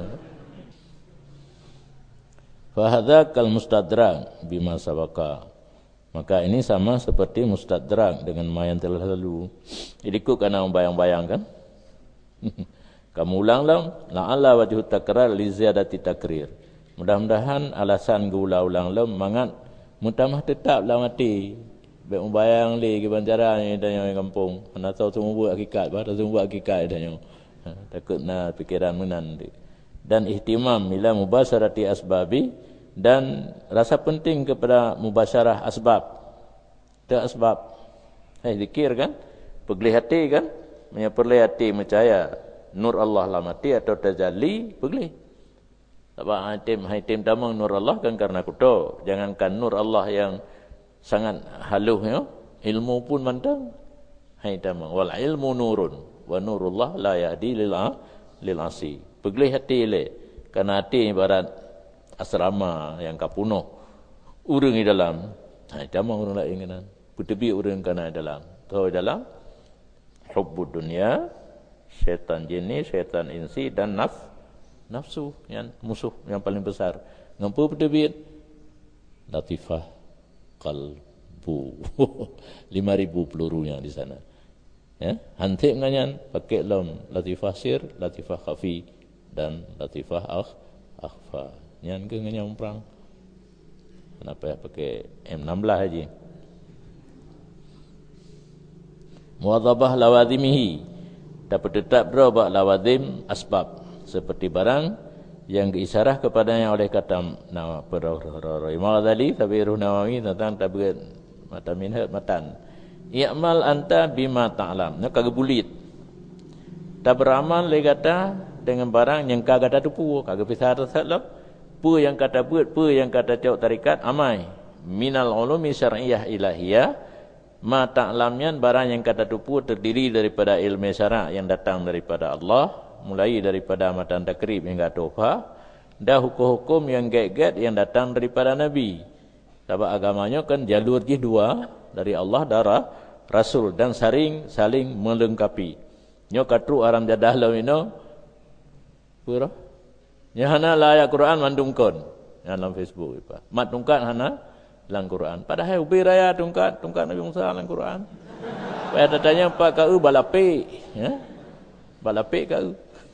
Fa hadza kal mustadrak bima sabaka. Maka ini sama seperti mustadrak dengan yang telah lalu. Jadi kau kena membayang-bayangkan. Kamu ulanglah la'alla wajhu takrar li ziyadati takrir. Mudah-mudahan alasan ulang-ulang lem mangat mutamah tetap lah mati. Baik membayang li ke banjaran ni dan yang kampung. Ana tahu semua buat hakikat, pada semua buat hakikat dan takut na fikiran menan. Dan ihtimam ila mubasharati asbabi dan rasa penting kepada mubasyarah asbab. Tak asbab. Zikir kan? Pergelih hati kan? Pergelih hati percaya nur Allah lah mati atau tajalli pergelih. Sebab haitim tamang nur Allah kan karena kuto. Jangankan nur Allah yang sangat halus ya, ilmu pun mantang. Haitim wal ilmu nurun wa nurullah la yahdi lil asi. Pergelih hati le. Karena hati ibarat asrama yang kapunuh urang di dalam. Haitim orang lain kan. Kutebi urang kana dalam. Tahu dalam hubbud dunia, syaitan jinni, syaitan insi dan nafsu yang musuh yang paling besar. Ngampu berdebit latifah qalbu. 5,000 pelurunya di sana. Ya, hantip nganyan pakai lam latifah sir, latifah khafi dan latifah akhfa. Nyan ke nganyan perang. Kenapa ya pakai M16 aja? Muwadhabah lawadimihi, dapat tetap berubah lawadim asbab seperti barang yang diisyarah kepadanya oleh kata nama Imam Ghazali Tabirun Nawawi tentang tabir mata minhat matan. I'mal anta bima ta'lam. Nak kagebulit. Tak beramal le kata dengan barang yang kagak ada tupu, kagak bisa terselap. Pu yang kata buat, pu yang kata jauh tarikat amai. Minal ulumi syar'iyyah ilahiyah. Ma ta'lamyan barang yang kata tupu terdiri daripada ilmu syarak yang datang daripada Allah, mulai daripada matan takrib hingga tauhah, dan hukum-hukum yang gaib-gaib yang datang daripada Nabi. Sebab agamanya kan jalur je dua, dari Allah darah Rasul, dan saling melengkapi. Nyo katru aram jadah lawino pura nyahana layak Quran mandungkon dalam Facebook ipa mat tungkat hana lang Quran padahal ubi raya tungkat Nabi Musa lang Quran pada tanya pak kau balape ya balape kau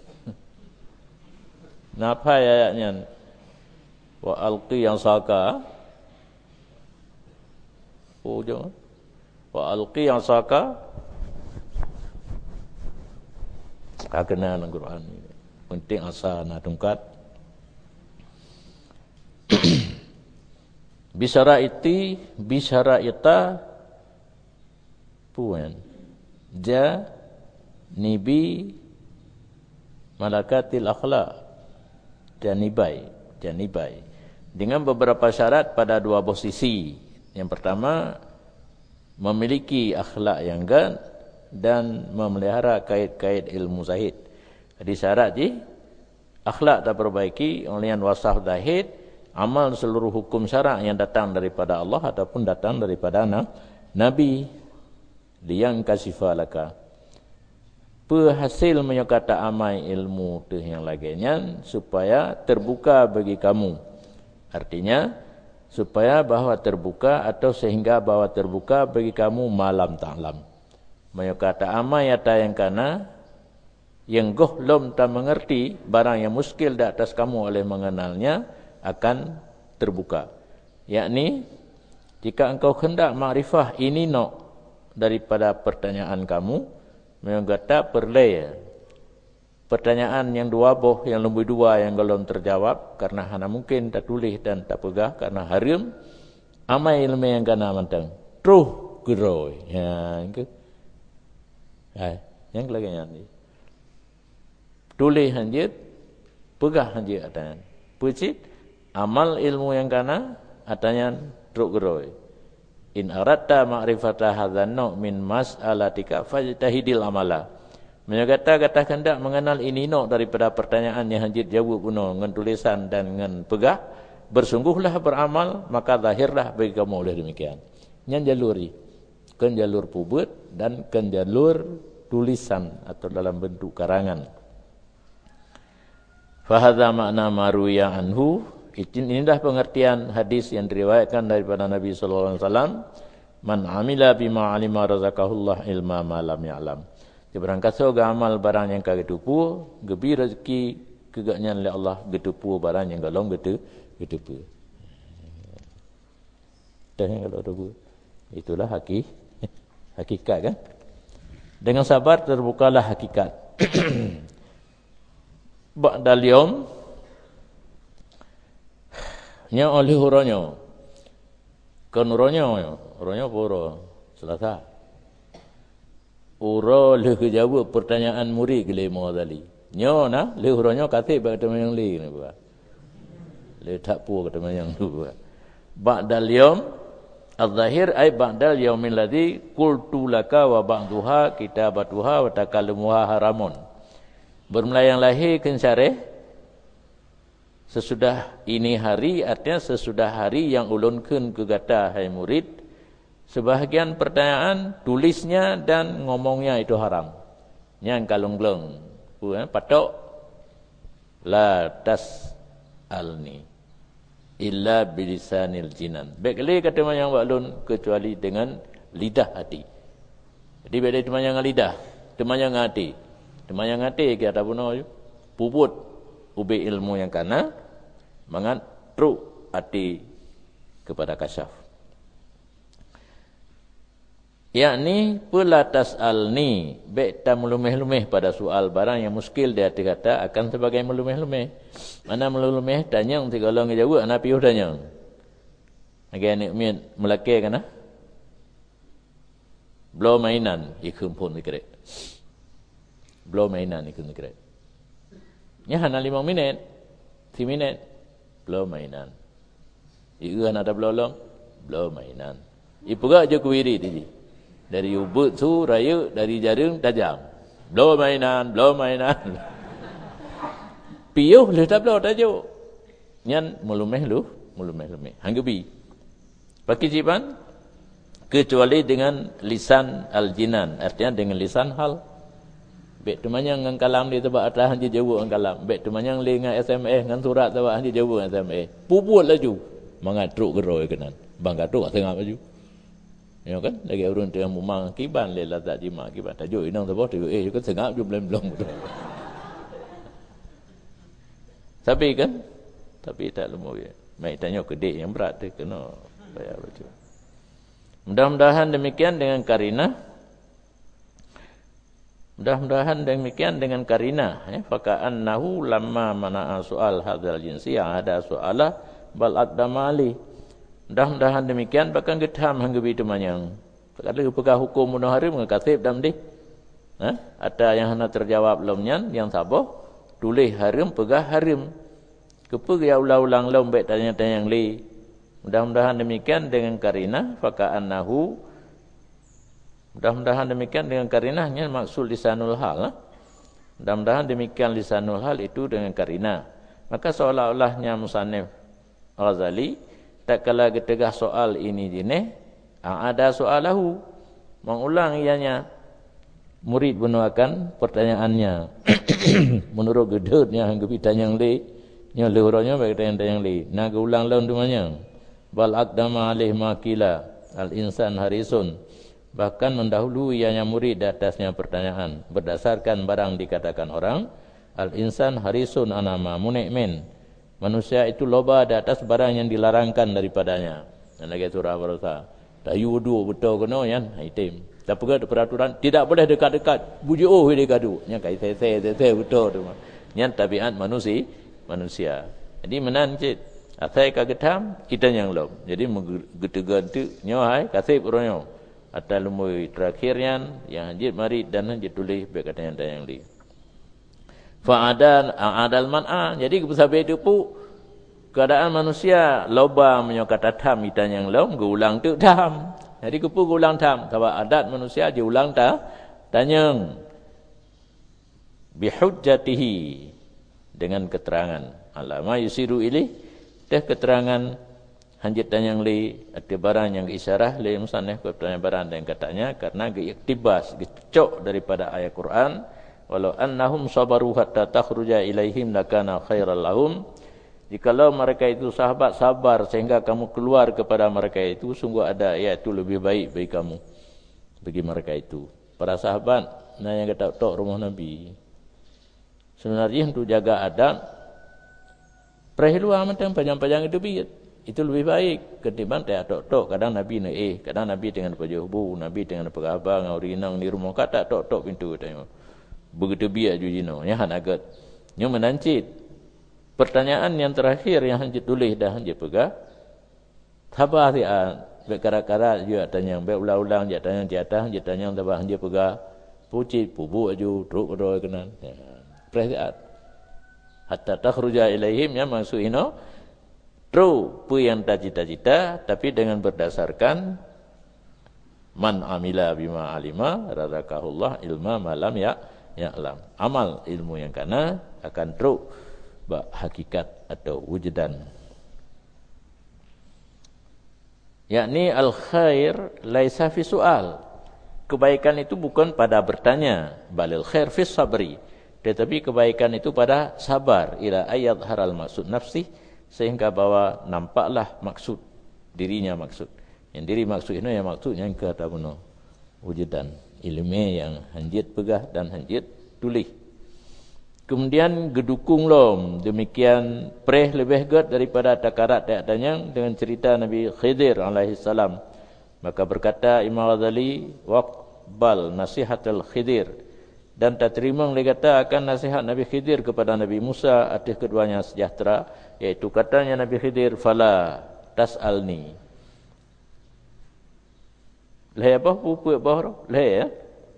napa ayatnya wa alqi yang saka jangan wa alqi yang saka kena dalam Quran ni. Penting asal nak tungkat. Bisyaraita puan. Janibi malakatil akhlaq. Janibai. Dengan beberapa syarat pada dua posisi. Yang pertama, memiliki akhlak yang gan dan memelihara kait-kait ilmu zahid. Jadi syarat je akhlak tak perbaiki oleh wasaf zahid, amal seluruh hukum syarak yang datang daripada Allah ataupun datang daripada Nabi. Liang kasifalaka. Penghasil menyokata amai ilmu tu yang laginya supaya terbuka bagi kamu. Artinya supaya bahawa terbuka atau sehingga bahawa terbuka bagi kamu malam ta'lam. Menyokata amai yata yang kana yang goh lom tak mengerti barang yang muskil di atas kamu oleh mengenalnya akan terbuka. Yakni jika engkau hendak makrifah ini no daripada pertanyaan kamu, menyokata perlay pertanyaan yang dua boh yang lebih dua yang belum terjawab karena hana mungkin tak tulis dan tak pegah karena harim amai ilmu yang kana mantang truh geroi ya ke yang lagi ni tulis hanjit pegah hanjit atan pucit amal ilmu yang kana atanya truk geroi in aratta ma'rifata hadzan no min mas'alatika fajtahidil amala menyata kata hendak mengenal ini no daripada pertanyaan yang hanjit jawab puno dengan tulisan dan dengan pegah bersungguhlah beramal maka zahirlah bagi kamu oleh demikian nyan jaluri kan jalur pubut dan kan jalur tulisan atau dalam bentuk karangan. Fahadha makna maruya anhu. Inilah pengertian hadis yang diriwayatkan daripada Nabi sallallahu alaihi wasallam, man amila bima alima razaqahullah ilma ma lam ya'lam. Berangkat soga amal barang yang kagak tupu, gebi rezeki kegaknya oleh Allah getupu barang yang galong getupu. Dan kalau tupu itulah hakikat kan. Dengan sabar terbukalah hakikat. Ba'dal yaum nya oleh huronyo. Kan huronyo pura Selasa. Uro le jawab pertanyaan murid le Ghazali. Nyo na le huronyo kata pada yang li ni buat. Le tak pu kata yang tu buat. Ba'dal yaum al-zahir ay ba'dal yaumil ladzi qultu laka wa ba'daha kitabatuha wa takallumuha haramun. Bermula yang lahir kensyareh sesudah ini hari, artinya sesudah hari yang ulunkeun ke gata hai murid, sebahagian pertanyaan tulisnya dan ngomongnya itu haram. Yang kalung-kalung patok la tas alni illa bilisanil jinan. Baiklah kata yang waklun kecuali dengan lidah hati. Jadi beda temannya lidah, temannya hati. Temannya hati kita puno puput ubi ilmu yang kana mangan tru hati kepada kasyaf. Yakni pula tas'alni beta melumeh-lumeh pada soal barang yang muskil dia kata akan sebagai melumeh-lumeh. Mana melumeh tanya untuk kalau ngejawab ana piuh tanya. Agak ni umian melaki kana? Blow mainan ikum pun dikira. Blow mainan ikum dikira. Nya hana 5 minit. 10 minit blow mainan. Ieu ada blow long, blow mainan. Ipuga je kuwiri tadi. Dari ubut su raya dari jaring tajam. Blow mainan, blow mainan. Piuh le tak blow tajuk. Nyan melumeh lumeh. Hanggebi. Pakai jiban kecuali dengan lisan al-jinan, artinya dengan lisan hal. Bek temanyang ngan kalam di tebak atas hang jawab ngan kalam. Bek temanyang le ngan SMS ngan surat tebak hang jawab ngan SMS. Puput laju mangatruk geroi kenan. Bang gatuk tengah baju. Ya kan lagi urun tengah mumang kiban le lazat jima kiban tajuk inang tebak tu juga sengap ju belum betul. Tapi tak lemu ya. Mai tanya kedek yang berat tu kena bayar baju. Mudah-mudahan demikian dengan karina. Mudah-mudahan demikian dengan karina ya, faka'annahu lamma mana'a soal hadzal jinsi yang ada soalah bal aqdamali. Mudah-mudahan demikian bahkan getham hanggebi temanyang. Kalau pegah hukum munaharim ngakatib dam di. Ada yang hana terjawab lomnyan yang sabah tulis harim pegah harim. Kepe ya ulang-ulang lom baik tanya-tanya yang li. Mudah-mudahan demikian dengan karina faka'annahu. Mudah-mudahan demikian dengan karinahnya maksud lisanul hal. Mudah-mudahan demikian lisanul hal itu dengan karina. Maka seolah-olahnya musannif Ghazali tak kala getegah soal ini jenis ada soalahu mengulang ianya murid menuakan pertanyaannya menurut gedutnya hanggepi tanyang li nya leuronya bagi tanyang li nak ulang laun dumanya bal aqdama alih makila al insan harisun bahkan mendahului ianya murid di atasnya pertanyaan berdasarkan barang dikatakan orang al insan harisun anama munikmin. Manusia itu loba di atas barang yang dilarangkan daripadanya. Dan lagi surah Al-Fatihah. Dayu wudu betul kena yan item. Tapi ada peraturan tidak boleh dekat-dekat. Bujuh dekat-dekat. Nya kai saya betul tu. Nya tabiat manusia. Jadi menancit asai kagetam kita yang lom. Jadi getegan tu nyohai kasih uronyo. Atal lumui terakhirnya yang hanjit mari dan hanjit tulis berkata yang li. Fa'adal man'a. Jadi kebesabar itu pun keadaan manusia loba menyokata tam itan yang lom geulang tu tam. Jadi kepu geulang tam. Sebab adat manusia diulang tanyang bihujjatihi dengan keterangan. Alama yusiru ilih teh keterangan hanjit tanyang li ada barang yang isyarah li musannaf kepada barang dan katanya karena iktibas gecok daripada ayat Quran. Walau annahum sabaru hatta takhruja ilaihim lakana khairal lahum. Jikalau mereka itu sahabat sabar sehingga kamu keluar kepada mereka itu sungguh ada iaitu lebih baik bagi kamu bagi mereka itu. Para sahabat yang kata tok rumah Nabi. Sebenarnya untuk jaga adab perhiluan macam panjang-panjang itu biat. Itu lebih baik ketimbang tak tok kadang Nabi kadang Nabi dengan pajuhu, Nabi dengan pegabang ngaurinang di rumah kata tok pintu tanya. Begitu biak jujino nya han agat nya menancit pertanyaan yang terakhir yang hanjit tulis dah hanjit pegah thabah dia berkara-kara juga tanya berulang-ulang dia tanya di atas dia tanya thabah hanjit pegah pucit pubu aju truk roy kenan perhatian hatta takhruja ilaihim ya maksud ino true pu yang tak cita-cita tapi dengan berdasarkan man amila bima alima razaqahullah ilma malam alam. Amal ilmu yang kana akan teruk hakikat atau wujudan. Yakni al-khair laisa fi soal. Kebaikan itu bukan pada bertanya, balil khair fi sabri. Tetapi kebaikan itu pada sabar ila ayat haral maksud nafsi sehingga bahwa nampaklah maksud dirinya maksud. Yang diri maksud ini yang maksudnya yang kata bunuh wujudan. ilmu yang hanjit pegah dan hanjit tulis. Kemudian gedukung lom demikian preh lebih gut daripada takarat tak tanyang dengan cerita Nabi Khidir alaihi salam. Maka berkata Imam Ghazali waqbal nasihatul Khidir, dan tak terima oleh kata akan nasihat Nabi Khidir kepada Nabi Musa atas keduanya sejahtera, iaitu katanya Nabi Khidir fala tas'alni. Leh apa pupu apa leh ya.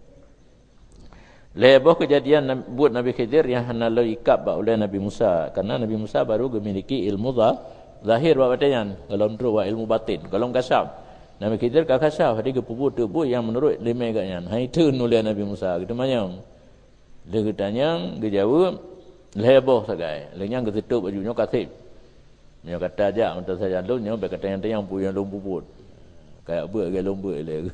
Lebih kejadian buat Nabi Khidir yang hendak ikap oleh Nabi Musa. Karena Nabi Musa baru memiliki ilmu zahir buat batin. Kalau untuk ilmu batin. Kalau kasab. Nabi Khidir tak kasab. Dia kepupu-tepu yang menurut limai katnya. Itu nulis Nabi Musa. Kita manyang. Dia katanya, dia jawab. Lebih sagai. Lenyang ketutup bajunya kasib. Dia kata aja. Minta saja lunya. Dia kata yang punya lumpuput. Kayak buat ke lomba.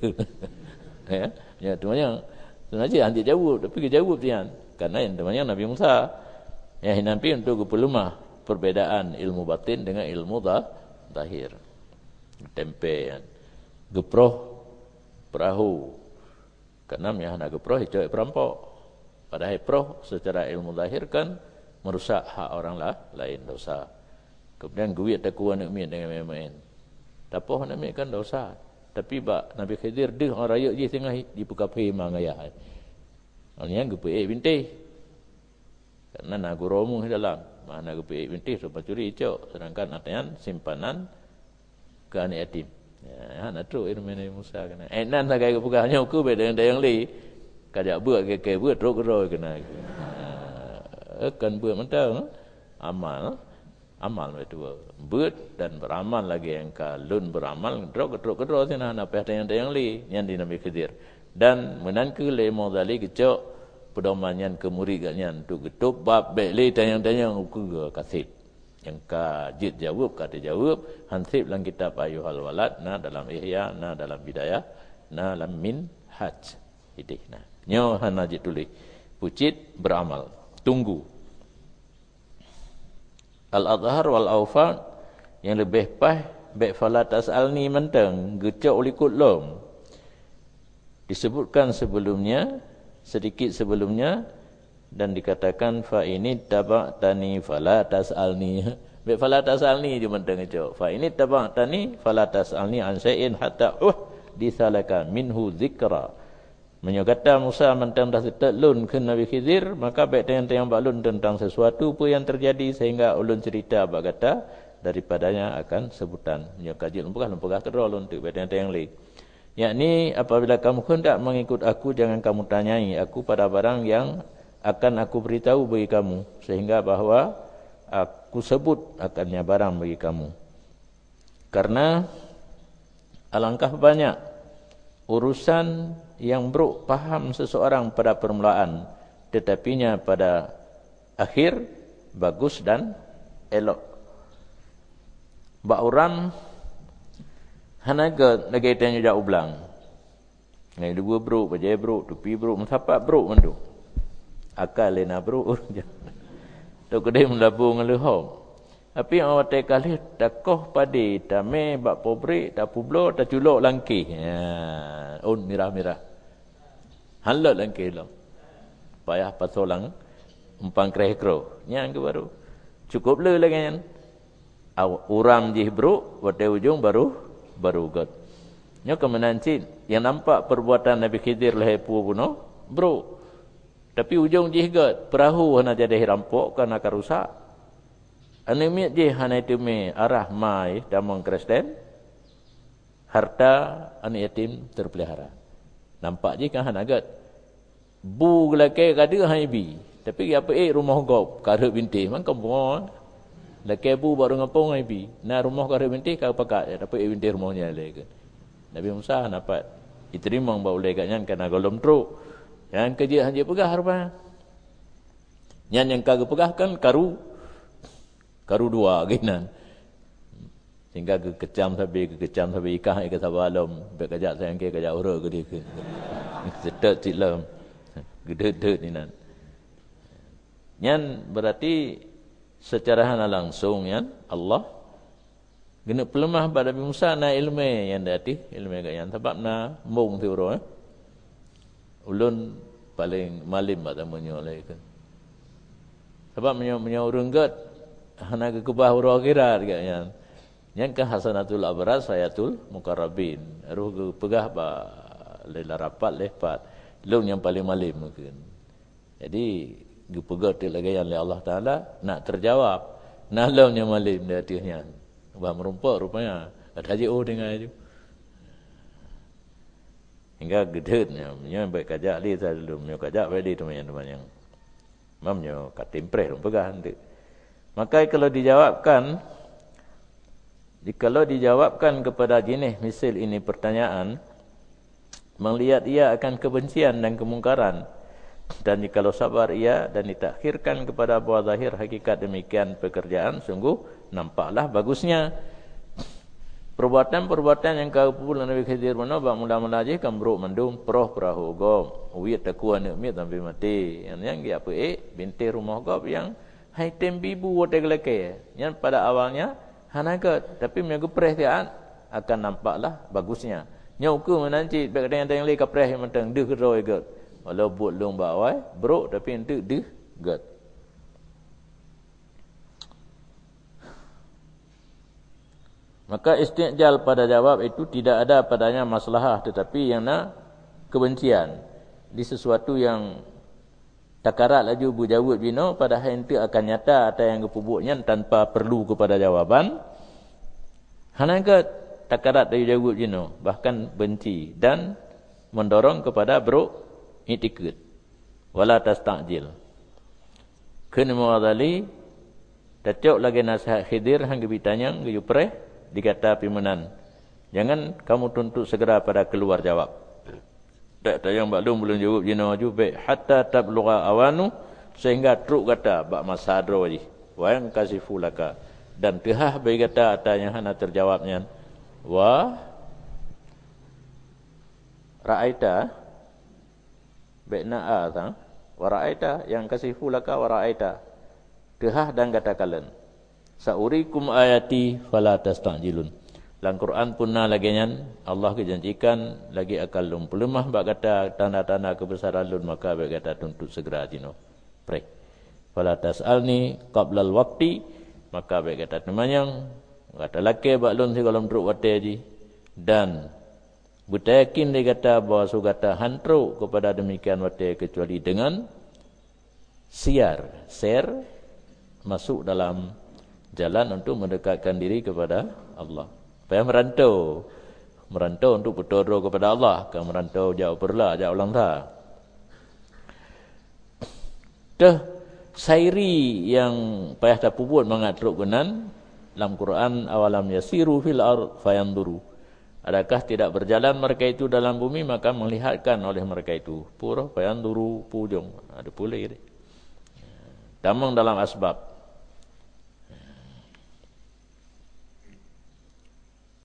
Ya, itu manyang. Sebenarnya nanti jawab, tapi dia jawab dia. Karena yang namanya Nabi Musa yang Nabi untuk keperluan perbedaan ilmu batin dengan ilmu zahir. Tempe, geproh perahu. Karena yang nak geproh itu perampok. Padahal geproh secara ilmu zahir kan merusak hak orang lain, dosa. Kemudian guit tak kuat nak dengan main-main. Tapoh nak kan dosa. Tapi Nabi Khidir dia orang raya je tengah di pukapi mangaya. Alnya gupe binti. Karena nagu romu dalam mana gupe binti sebab curi icok, sedangkan atian simpanan ke anak yatim. Ya, nak tu ilmu Nabi Musa kena. Nan sagai pukanya ku beda dengan yang li. Kajak buat ke buat teruk roh kena. Kan buat mentau amal. Amal itu buat dan beramal lagi yang kalun beramal gedrok sini nak apa yang li yang di Nabi Khidir dan menanku le modali kecok pedomannya ke murid ganyan tu getup bab beli tanyang uku kasih yang kajit jawab kata jawab hansib dalam kitab Ayyuhal Walad na dalam Ihya na dalam Bidayah na dalam Minhaj itu nah nyo hanajit tulis pucit beramal tunggu Al-Adhar wal-Awfad yang lebih pas baik falat as'alni mentang gecok likut lom disebutkan sebelumnya sedikit sebelumnya dan dikatakan fa ini taba'tani falat as'alni baik falat as'alni je mentang gecok fa ini taba'tani falat as'alni an syai'in hatta disalaka minhu zikra. Menyokata Musa mentang dah terlun ke Nabi Khidir, maka baik tayang-tayang baklun tentang sesuatu pun yang terjadi sehingga ulun cerita abak kata daripadanya akan sebutan. Menyokajit lempukah kedua ulun tu baik tayang-tayang lain. Yakni apabila kamu hendak mengikut aku, jangan kamu tanyai aku pada barang yang akan aku beritahu bagi kamu, sehingga bahawa aku sebut akannya barang bagi kamu. Karena alangkah banyak urusan yang buruk paham seseorang pada permulaan, tetapinya pada akhir bagus dan elok. Ba orang hanaga lagi tanya jak ulang. Ngai dua bro, bajai bro, tupi bro, mensapak bro mandu. Akal lena bro. Tu kedai melabung ngelehom. Tapi yang awak kali takoh padi tame bak pobre tak publo tak culok langki. Ya, mirah-mirah. Halal langki lo. Payah pasolang umpang kreh-kro. Yang ke baru. Cukup le lagi kan. Uram jih bro, pada ujung baru god. Nya kemenancin yang nampak perbuatan Nabi Khidir lehepu puno, bro. Tapi ujung jih god, perahu hana jadi rampok kan akan rusak. Anemia je hana itu me arah mai damang Kristen. Harta anak yatim terpelihara. Nampak je kan hana god. Bu laki kada haibi. Tapi apa rumah gop kada binti man kampung. Laki bu baru ngapong haibi. Na rumah kada binti ka pakat dapat binti rumahnya lagi. Nabi Musa dapat diterima bawa leganya kena golom tru. Yang kerja hanya pegah harba. Yang kagak pegah kan karu dua ginan. Sehingga kekecam sampai ikah ke sabalom, baik kajak sayang ke kajak ura ke dia. Sedek cilam. Gede-gede ni nan. Yang berarti secara hana langsung yang Allah gena pelemah pada Nabi Musa na ilmu yang dati ilmu yang sebab na mung tu ro. ulun paling malim mak tamunya oleh kan. Sebab menyo renggat hana ke kebah urang akhirat katnya. Yang ke hasanatul abrar sayatul mukarrabin. Ruh ke pegah ba lela rapat lepat. Lung yang paling malim mungkin. Jadi gepegah tu lagi yang Allah Taala nak terjawab. Nah lung yang malim dia tiahnya. Bah merumpak rupanya. Ada haji dengar itu. Hingga gedetnya menyo baik kajak li selalu menyo kajak baik di teman-teman yang mamnyo katimpreh pegah nanti. Maka kalau dijawabkan kepada jenis misal ini pertanyaan, melihat ia akan kebencian dan kemungkaran, dan jikalau sabar ia dan ditakhirkan kepada buah zahir hakikat demikian pekerjaan, sungguh nampaklah bagusnya perbuatan-perbuatan yang kau pulang Nabi Khidir mana bak mula-mula aja kan bro mendung proh perahu gom uit takuan ni sampai mati yang dia apa binti rumah gom yang hai tembibu wote gelake yang pada awalnya hanagat tapi menjaga perhatian akan nampaklah bagusnya nyau ke menanci baik dengan yang lain kapreh yang mentang deh keroi gat walau buat long bawai bro tapi ente deh gat. Maka istijal pada jawab itu tidak ada padanya maslahah tetapi yang nak kebencian di sesuatu yang takarat laju berjawab bino padahal ente akan nyata atau yang kepubuknya tanpa perlu kepada jawaban hanaga takarat dari jawab bino bahkan benci dan mendorong kepada bro itikad wala tastajil kena muadali tajuk lagi nasihat Khidir hang bitanya ngeupreh dikata pimenan jangan kamu tuntut segera pada keluar jawab tak yang baklum belum jawab jina maju baik hatta tablugha awanu sehingga truk kata bak masadro ji wa yang kasifu laka dan tehah bagi kata atanya hana terjawabnya wa ra'aita baikna a wa ra'aita yang kasifu laka wa ra'aita tehah dan kata kalian saurikum ayati fala tastajilun. Dalam Quran punna lagi nyan Allah kejanjikan lagi akal lum pelemah bak kata tanda-tanda kebesaran lun maka bak kata tuntut segera dino. Prek. Fala tasalni qabla alwaqti maka bak kata temanyang kata laki bak lun si kolom truk wate ji dan butayakin dia kata bahawa sugata hantruk kepada demikian wate kecuali dengan share masuk dalam jalan untuk mendekatkan diri kepada Allah. Supaya merantau untuk berdoa kepada Allah, kan merantau jauh perlah, jauh ulang dah. Sairi yang payah tak puput mengatruk benan dalam Quran awalam yasiru fil ard fayanduru. Adakah tidak berjalan mereka itu dalam bumi maka melihatkan oleh mereka itu. Purah fayanduru pujung. Ada pula ini. Tamang dalam asbab.